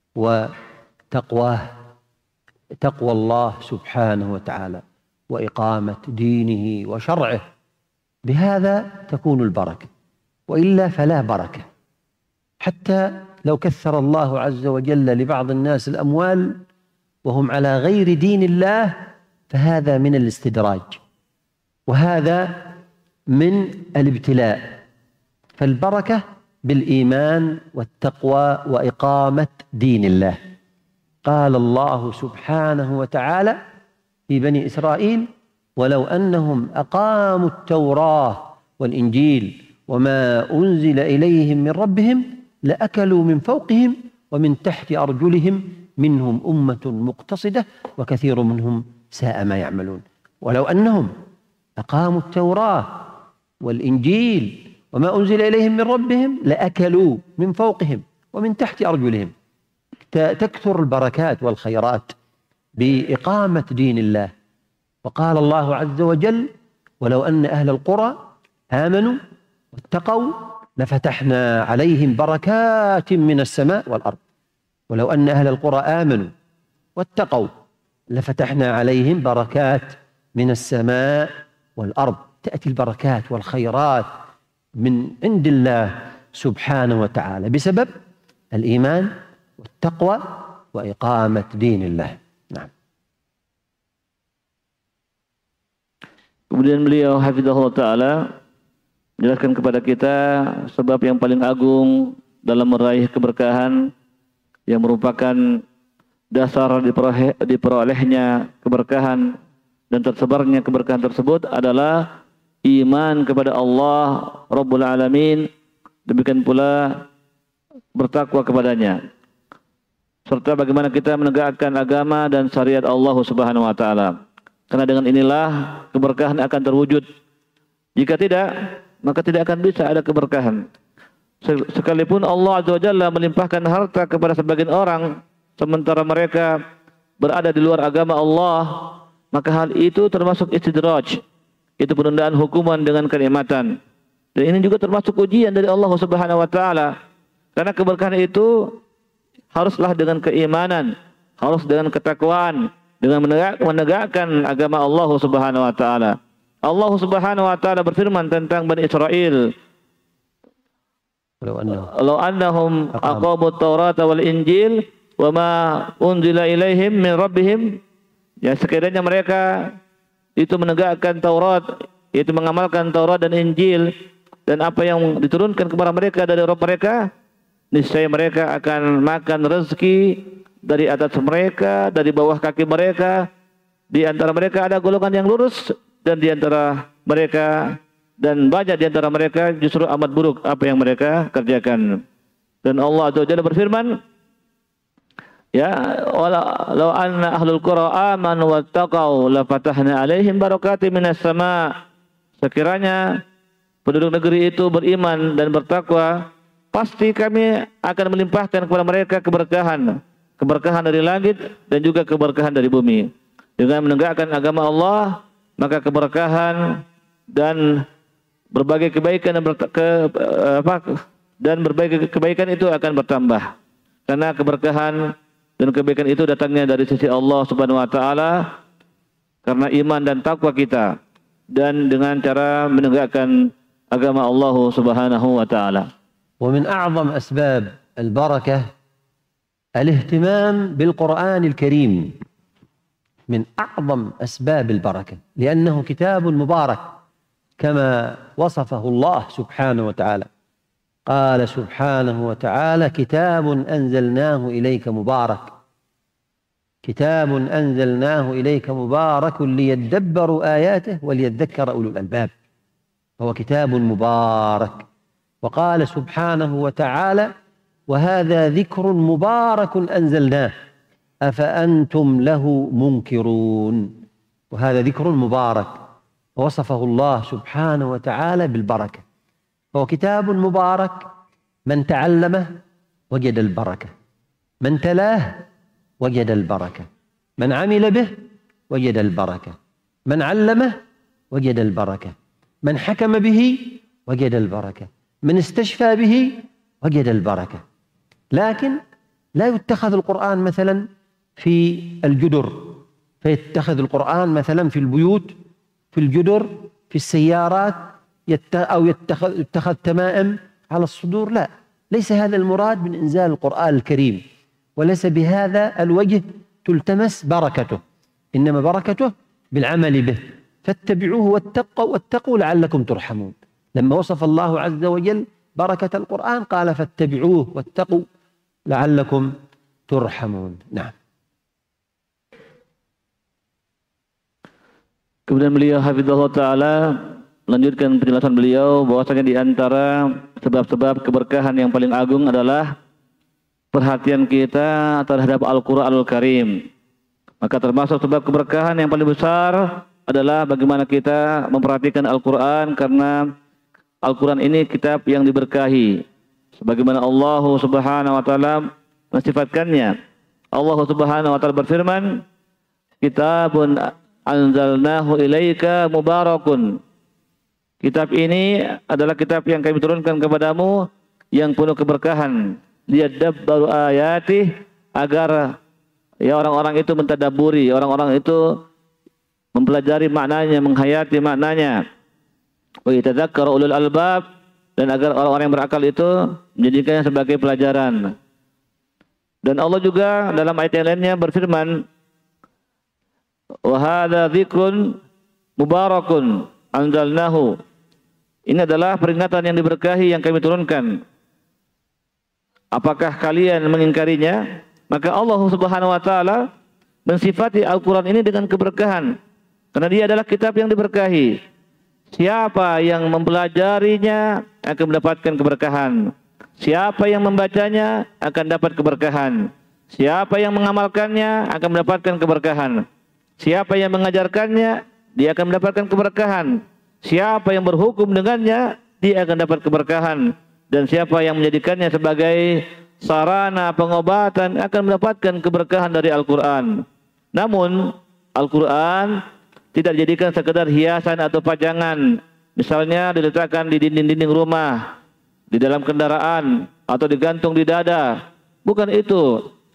Speaker 3: وتقواه، تقوى الله سبحانه وتعالى وإقامة دينه وشرعه. بهذا تكون البركة، وإلا فلا بركة. حتى لو كثر الله عز وجل لبعض الناس الأموال وهم على غير دين الله فهذا من الاستدراج، وهذا من الابتلاء. فالبركة بالإيمان والتقوى وإقامة دين الله. قال الله سبحانه وتعالى في بني إسرائيل: ولو أنهم أقاموا التوراة والإنجيل وما أنزل إليهم من ربهم لأكلوا من فوقهم ومن تحت أرجلهم منهم أمة مقتصدة وكثير منهم ساء ما يعملون. ولو أنهم أقاموا التوراة والإنجيل وما أنزل إليهم من ربهم لأكلوا من فوقهم ومن تحت أرجلهم. تكثر البركات والخيرات بإقامة دين الله. وقال الله عز وجل: ولو أن أهل القرى آمنوا واتقوا لفتحنا عليهم بركات من السماء والأرض. ولو أن أهل القرى آمنوا واتقوا لفتحنا عليهم بركات من السماء والأرض. تأتي البركات والخيرات من عند الله سبحانه وتعالى بسبب الإيمان والتقوى وإقامة دين الله. نعم.
Speaker 2: Kemudian beliau hafizahullah ta'ala menjelaskan kepada kita sebab yang paling agung dalam meraih keberkahan yang merupakan dasar diperolehnya keberkahan dan tersebarnya keberkahan tersebut adalah iman kepada Allah Rabbul Alamin, demikian pula bertakwa kepadanya, serta bagaimana kita menegakkan agama dan syariat Allah Subhanahu wa taala. Karena dengan inilah keberkahan akan terwujud. Jika tidak, maka tidak akan bisa ada keberkahan. Sekalipun Allah Azza wa Jalla melimpahkan harta kepada sebagian orang, sementara mereka berada di luar agama Allah, maka hal itu termasuk istidraj. Itu penundaan hukuman dengan kenikmatan. Dan ini juga termasuk ujian dari Allah Subhanahu wa taala. Karena keberkahan itu haruslah dengan keimanan, harus dengan ketakwaan, dengan menegak, menegakkan agama Allah Subhanahu wa taala. Allah Subhanahu wa taala berfirman tentang Bani Israel, "Law annahum aqamut Taurata wal Injil wa ma unzila ilaihim min rabbihim." Ya, sekiranya mereka itu menegakkan Taurat, yaitu mengamalkan Taurat dan Injil dan apa yang diturunkan kepada mereka dari Rabb mereka, niscaya mereka akan makan rezeki dari atas mereka, dari bawah kaki mereka. Di antara mereka ada golongan yang lurus, dan di antara mereka dan banyak di antara mereka justru amat buruk apa yang mereka kerjakan. Dan Allah Azza wa Jalla berfirman, ya, walau anna ahlul qura amanu wattaqau la fatahna alaihim barakatim minas sama. Sekiranya penduduk negeri itu beriman dan bertakwa, pasti kami akan melimpahkan kepada mereka keberkahan, keberkahan dari langit dan juga keberkahan dari bumi. Dengan menegakkan agama Allah, maka keberkahan dan berbagai kebaikan dan, ke, apa, dan berbagai kebaikan itu akan bertambah. Karena keberkahan dan kebaikan itu datangnya dari sisi Allah Subhanahu wa taala karena iman dan takwa kita dan dengan cara menegakkan agama Allah Subhanahu wa taala.
Speaker 3: ومن أعظم أسباب البركة الاهتمام بالقرآن الكريم، من أعظم أسباب البركة لأنه كتاب مبارك كما وصفه الله سبحانه وتعالى. قال سبحانه وتعالى: كتاب أنزلناه إليك مبارك كتاب أنزلناه إليك مبارك ليدبروا آياته وليذكر أولو الألباب. فهو كتاب مبارك. وقال سبحانه وتعالى: وهذا ذكر مبارك أنزلناه أفأنتم له منكرون. وهذا ذكر مبارك ووصفه الله سبحانه وتعالى بالبركة. فهو كتاب مبارك، من تعلمه وجد البركة، من تلاه وجد البركة، من عمل به وجد البركة، من علمه وجد البركة، من حكم به وجد البركة، من استشفى به وجد البركة. لكن لا يتخذ القرآن مثلا في الجدر، فيتخذ القرآن مثلا في البيوت، في الجدر، في السيارات، أو يتخذ, يتخذ تمائم على الصدور. لا، ليس هذا المراد من إنزال القرآن الكريم، وليس بهذا الوجه تلتمس بركته، إنما بركته بالعمل به. فاتبعوه واتقوا واتقوا لعلكم ترحمون. لما وصف الله عز وجل بركة القرآن قال: فاتبعوه واتقوا لعلكم ترحمون. نعم.
Speaker 2: Kemudian beliau hafizahullah ta'ala melanjutkan penjelasan beliau bahwasanya di antara sebab-sebab keberkahan yang paling agung adalah perhatian kita terhadap Al-Quranul Karim. Maka termasuk sebab keberkahan yang paling besar adalah bagaimana kita memperhatikan Al-Quran, karena Al-Quran ini kitab yang diberkahi. Sebagaimana Allah Subhanahu wa ta'ala mensifatkannya. Allah Subhanahu wa ta'ala berfirman, "Kitabun anzalnahu ilaika mubarakun." Kitab ini adalah kitab yang kami turunkan kepadamu yang penuh keberkahan. Liyadabbaru ayatih, agar ya orang-orang itu mentadaburi, orang-orang itu mempelajari maknanya, menghayati maknanya. Wa yatadzakkara ulul albab, dan agar orang-orang yang berakal itu menjadikannya sebagai pelajaran. Dan Allah juga dalam ayat yang lainnya berfirman, "Wa hadza dzikrun mubarakun anzalnahu." Ini adalah peringatan yang diberkahi yang kami turunkan. Apakah kalian mengingkarinya? Maka Allah Subhanahu wa taala mensifati Al-Qur'an ini dengan keberkahan, karena dia adalah kitab yang diberkahi. Siapa yang mempelajarinya akan mendapatkan keberkahan. Siapa yang membacanya akan dapat keberkahan. Siapa yang mengamalkannya akan mendapatkan keberkahan. Siapa yang mengajarkannya, dia akan mendapatkan keberkahan. Siapa yang berhukum dengannya, dia akan dapat keberkahan. Dan siapa yang menjadikannya sebagai sarana pengobatan akan mendapatkan keberkahan dari Al-Quran. Namun Al-Quran tidak dijadikan sekedar hiasan atau pajangan. Misalnya diletakkan di dinding-dinding rumah, di dalam kendaraan, atau digantung di dada. Bukan itu.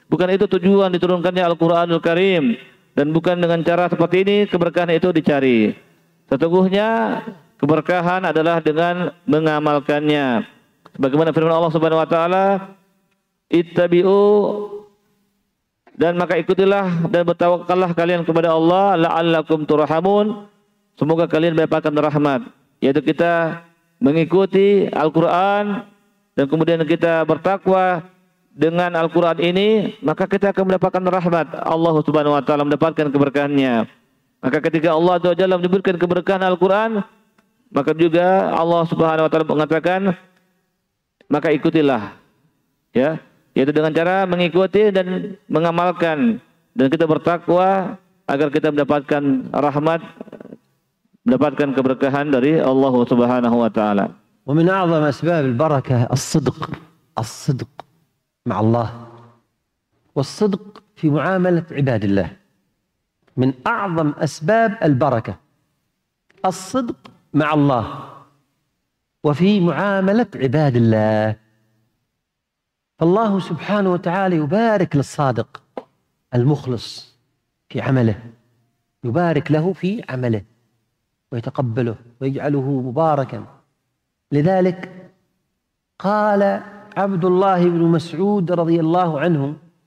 Speaker 2: Bukan itu tujuan diturunkannya Al-Quranul Karim. Dan bukan dengan cara seperti ini keberkahan itu dicari. Sesungguhnya keberkahan adalah dengan mengamalkannya. Sebagaimana firman Allah Subhanahu wa taala, "Ittabi'u," dan maka ikutilah dan bertawakallah kalian kepada Allah, la'allakum turhamun, semoga kalian mendapatkan rahmat. Yaitu kita mengikuti Al-Quran dan kemudian kita bertakwa dengan Al-Quran ini, maka kita akan mendapatkan rahmat Allah Subhanahu wa taala, mendapatkan keberkahannya. Maka ketika Allah Azza wa Jalla menyebutkan keberkahan Al-Quran, maka juga Allah Subhanahu wa taala mengatakan, maka ikutilah, ya, yaitu dengan cara mengikuti dan mengamalkan, dan kita bertakwa agar kita mendapatkan rahmat, mendapatkan keberkahan dari Allah Subhanahu wa taala.
Speaker 3: ومن أعظم أسباب البركة الصدق الصدق مع الله والصدق في معاملة عباد الله. من أعظم أسباب البركة الصدق مع الله وفي معاملة عباد الله. فالله سبحانه وتعالى يبارك للصادق المخلص في عمله، يبارك له في عمله ويتقبله ويجعله مباركا. لذلك قال عبد الله بن مسعود رضي الله عنه: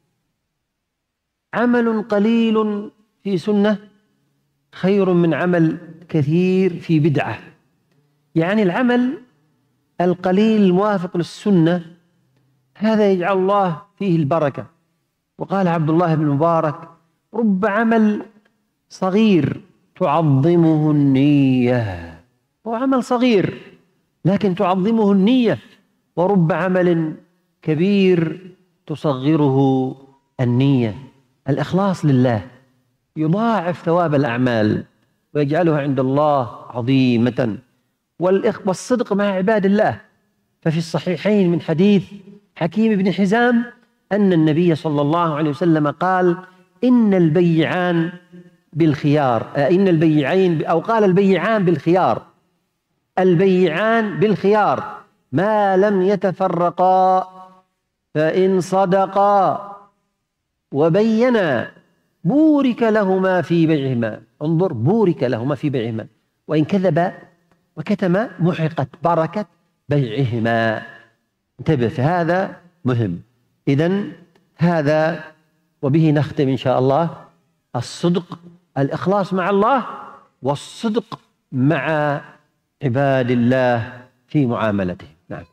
Speaker 3: عمل قليل في سنة خير من عمل كثير في بدعة. يعني العمل القليل الموافق للسنة هذا يجعل الله فيه البركة. وقال عبد الله بن مبارك: رب عمل صغير تعظمه النية. هو عمل صغير لكن تعظمه النية، ورب عمل كبير تصغره النية. الإخلاص لله يضاعف ثواب الأعمال ويجعلها عند الله عظيمة. والصدق مع عباد الله، ففي الصحيحين من حديث حكيم بن حزام أن النبي صلى الله عليه وسلم قال: إن البيعان بالخيار، إن البيعين أو قال البيعان بالخيار، البيعان بالخيار ما لم يتفرقا، فإن صدقا وبينا بورك لهما في بيعهما. انظر، بورك لهما في بيعهما، وإن كذبا وكتم محقت بركة بيعهما. انتبه، فهذا مهم. إذن هذا وبه نختم إن شاء الله: الصدق، الإخلاص مع الله، والصدق مع عباد الله في معاملته. نعم.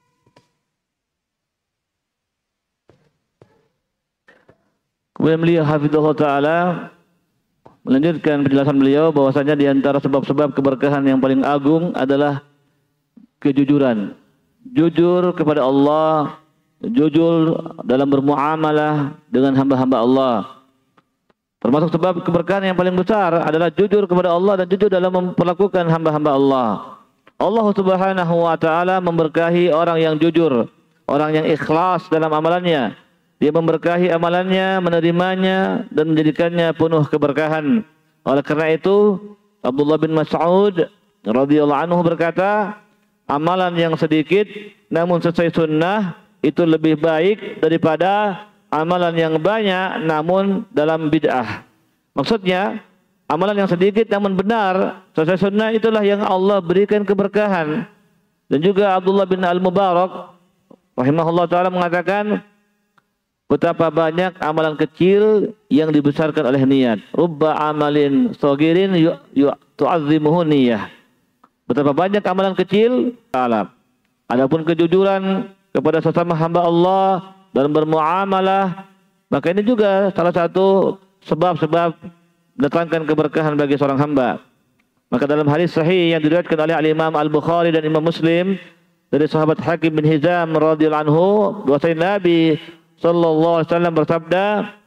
Speaker 2: Kemudian beliau hafizahullah ta'ala melanjutkan penjelasan beliau bahwasanya di antara sebab-sebab keberkahan yang paling agung adalah kejujuran. Jujur kepada Allah, jujur dalam bermuamalah dengan hamba-hamba Allah. Termasuk sebab keberkahan yang paling besar adalah jujur kepada Allah dan jujur dalam memperlakukan hamba-hamba Allah. Allah Subhanahu wa taala memberkahi orang yang jujur, orang yang ikhlas dalam amalannya. Dia memberkahi amalannya, menerimanya dan menjadikannya penuh keberkahan. Oleh karena itu, Abdullah bin Mas'ud radhiyallahu anhu berkata, amalan yang sedikit namun sesuai sunnah itu lebih baik daripada amalan yang banyak namun dalam bid'ah. Maksudnya, amalan yang sedikit namun benar sesuai sunnah itulah yang Allah berikan keberkahan. Dan juga Abdullah bin Al-Mubarak rahimahullah ta'ala mengatakan, betapa banyak amalan kecil yang dibesarkan oleh niat. Rubba amalin sagirin tu'azzimuhu niyah. Betapa banyak amalan kecil alam. Adapun kejujuran kepada sesama hamba Allah dalam bermuamalah, maka ini juga salah satu sebab-sebab mendatangkan keberkahan bagi seorang hamba. Maka dalam hadis sahih yang diriwayatkan oleh Al-Imam Al-Bukhari dan Imam Muslim dari sahabat Hakim bin Hizam radhiyallahu anhu, bahwasanya Nabi sallallahu alaihi wasallam bersabda,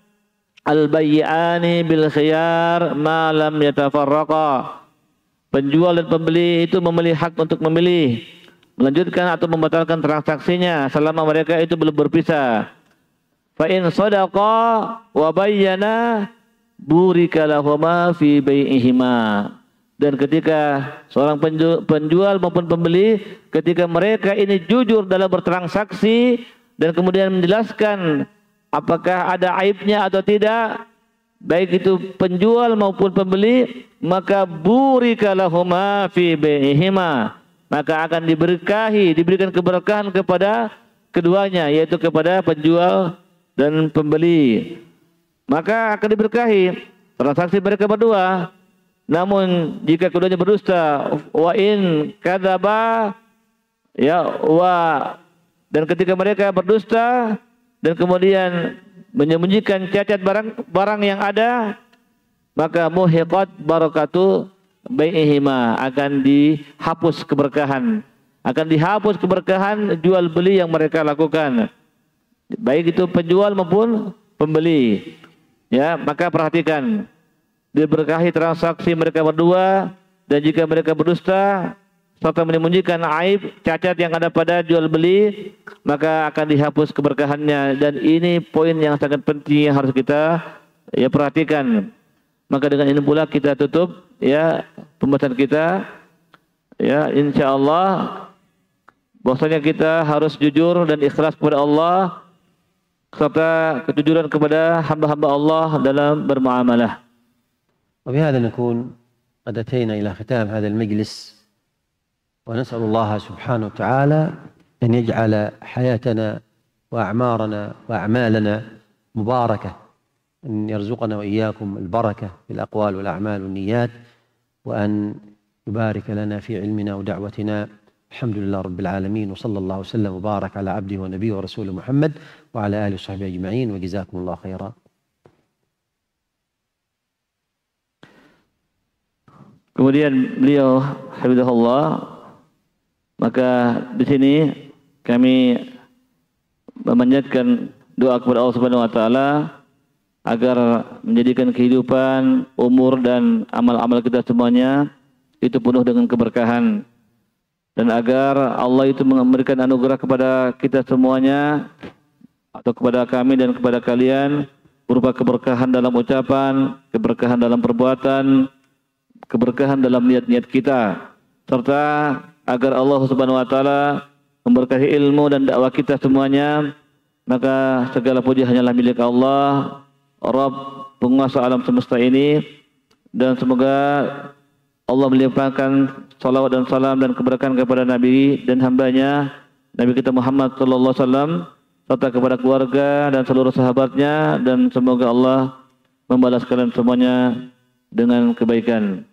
Speaker 2: al-bay'ani bil khiyar ma lam yatafarraqa. Penjual dan pembeli itu memilih hak untuk memilih, melanjutkan atau membatalkan transaksinya selama mereka itu belum berpisah. Fa in sadaqa wa bayyana burika lahuma fi bai'ihima. Dan ketika seorang penjual maupun pembeli, ketika mereka ini jujur dalam bertransaksi dan kemudian menjelaskan apakah ada aibnya atau tidak, baik itu penjual maupun pembeli, maka burika lahuma fi bai'ihima, maka akan diberkahi, diberikan keberkahan kepada keduanya, yaitu kepada penjual dan pembeli. Maka akan diberkahi transaksi mereka berdua. Namun jika keduanya berdusta, wa in kadzaba, ya wa, dan ketika mereka berdusta dan kemudian menyembunyikan cacat barang barang yang ada, maka muhiqat barakatu bai'ihima, akan dihapus keberkahan, akan dihapus keberkahan jual beli yang mereka lakukan, baik itu penjual maupun pembeli. Ya, maka perhatikan, diberkahi transaksi mereka berdua, dan jika mereka berdusta serta menyembunyikan aib cacat yang ada pada jual beli, maka akan dihapus keberkahannya. Dan ini poin yang sangat penting yang harus kita ya perhatikan. Maka dengan ini pula kita tutup ya pembahasan kita. Ya, insyaallah bahwasanya kita harus jujur dan ikhlas kepada Allah, serta kejujuran kepada hamba-hamba Allah dalam bermuamalah.
Speaker 3: وبهذا نكون قد أتينا إلى ختام هذا المجلس، ونسأل الله سبحانه وتعالى أن يجعل حياتنا وأعمارنا وأعمالنا مباركة، أن يرزقنا وإياكم البركة في الأقوال والأعمال والنيات، وأن يبارك لنا في علمنا ودعوتنا. الحمد لله رب العالمين، وصلى الله وسلم وبارك على عبده ونبيه ورسوله محمد وعلى آله وصحبه أجمعين، وجزاكم الله خيرا.
Speaker 2: Kemudian beliau hafizahullah, maka di sini kami memanjatkan doa kepada Allah Subhanahu wa taala agar menjadikan kehidupan, umur dan amal-amal kita semuanya itu penuh dengan keberkahan, dan agar Allah itu memberikan anugerah kepada kita semuanya atau kepada kami dan kepada kalian berupa keberkahan dalam ucapan, keberkahan dalam perbuatan, keberkahan dalam niat-niat kita, serta agar Allah Subhanahu wa taala memberkahi ilmu dan dakwah kita semuanya. Maka segala puji hanyalah milik Allah, Rabb penguasa alam semesta ini, dan semoga Allah melimpahkan salawat dan salam dan keberkahan kepada Nabi dan hambanya Nabi kita Muhammad sallallahu alaihi wasallam, serta kepada keluarga dan seluruh sahabatnya, dan semoga Allah membalas kalian semuanya dengan kebaikan.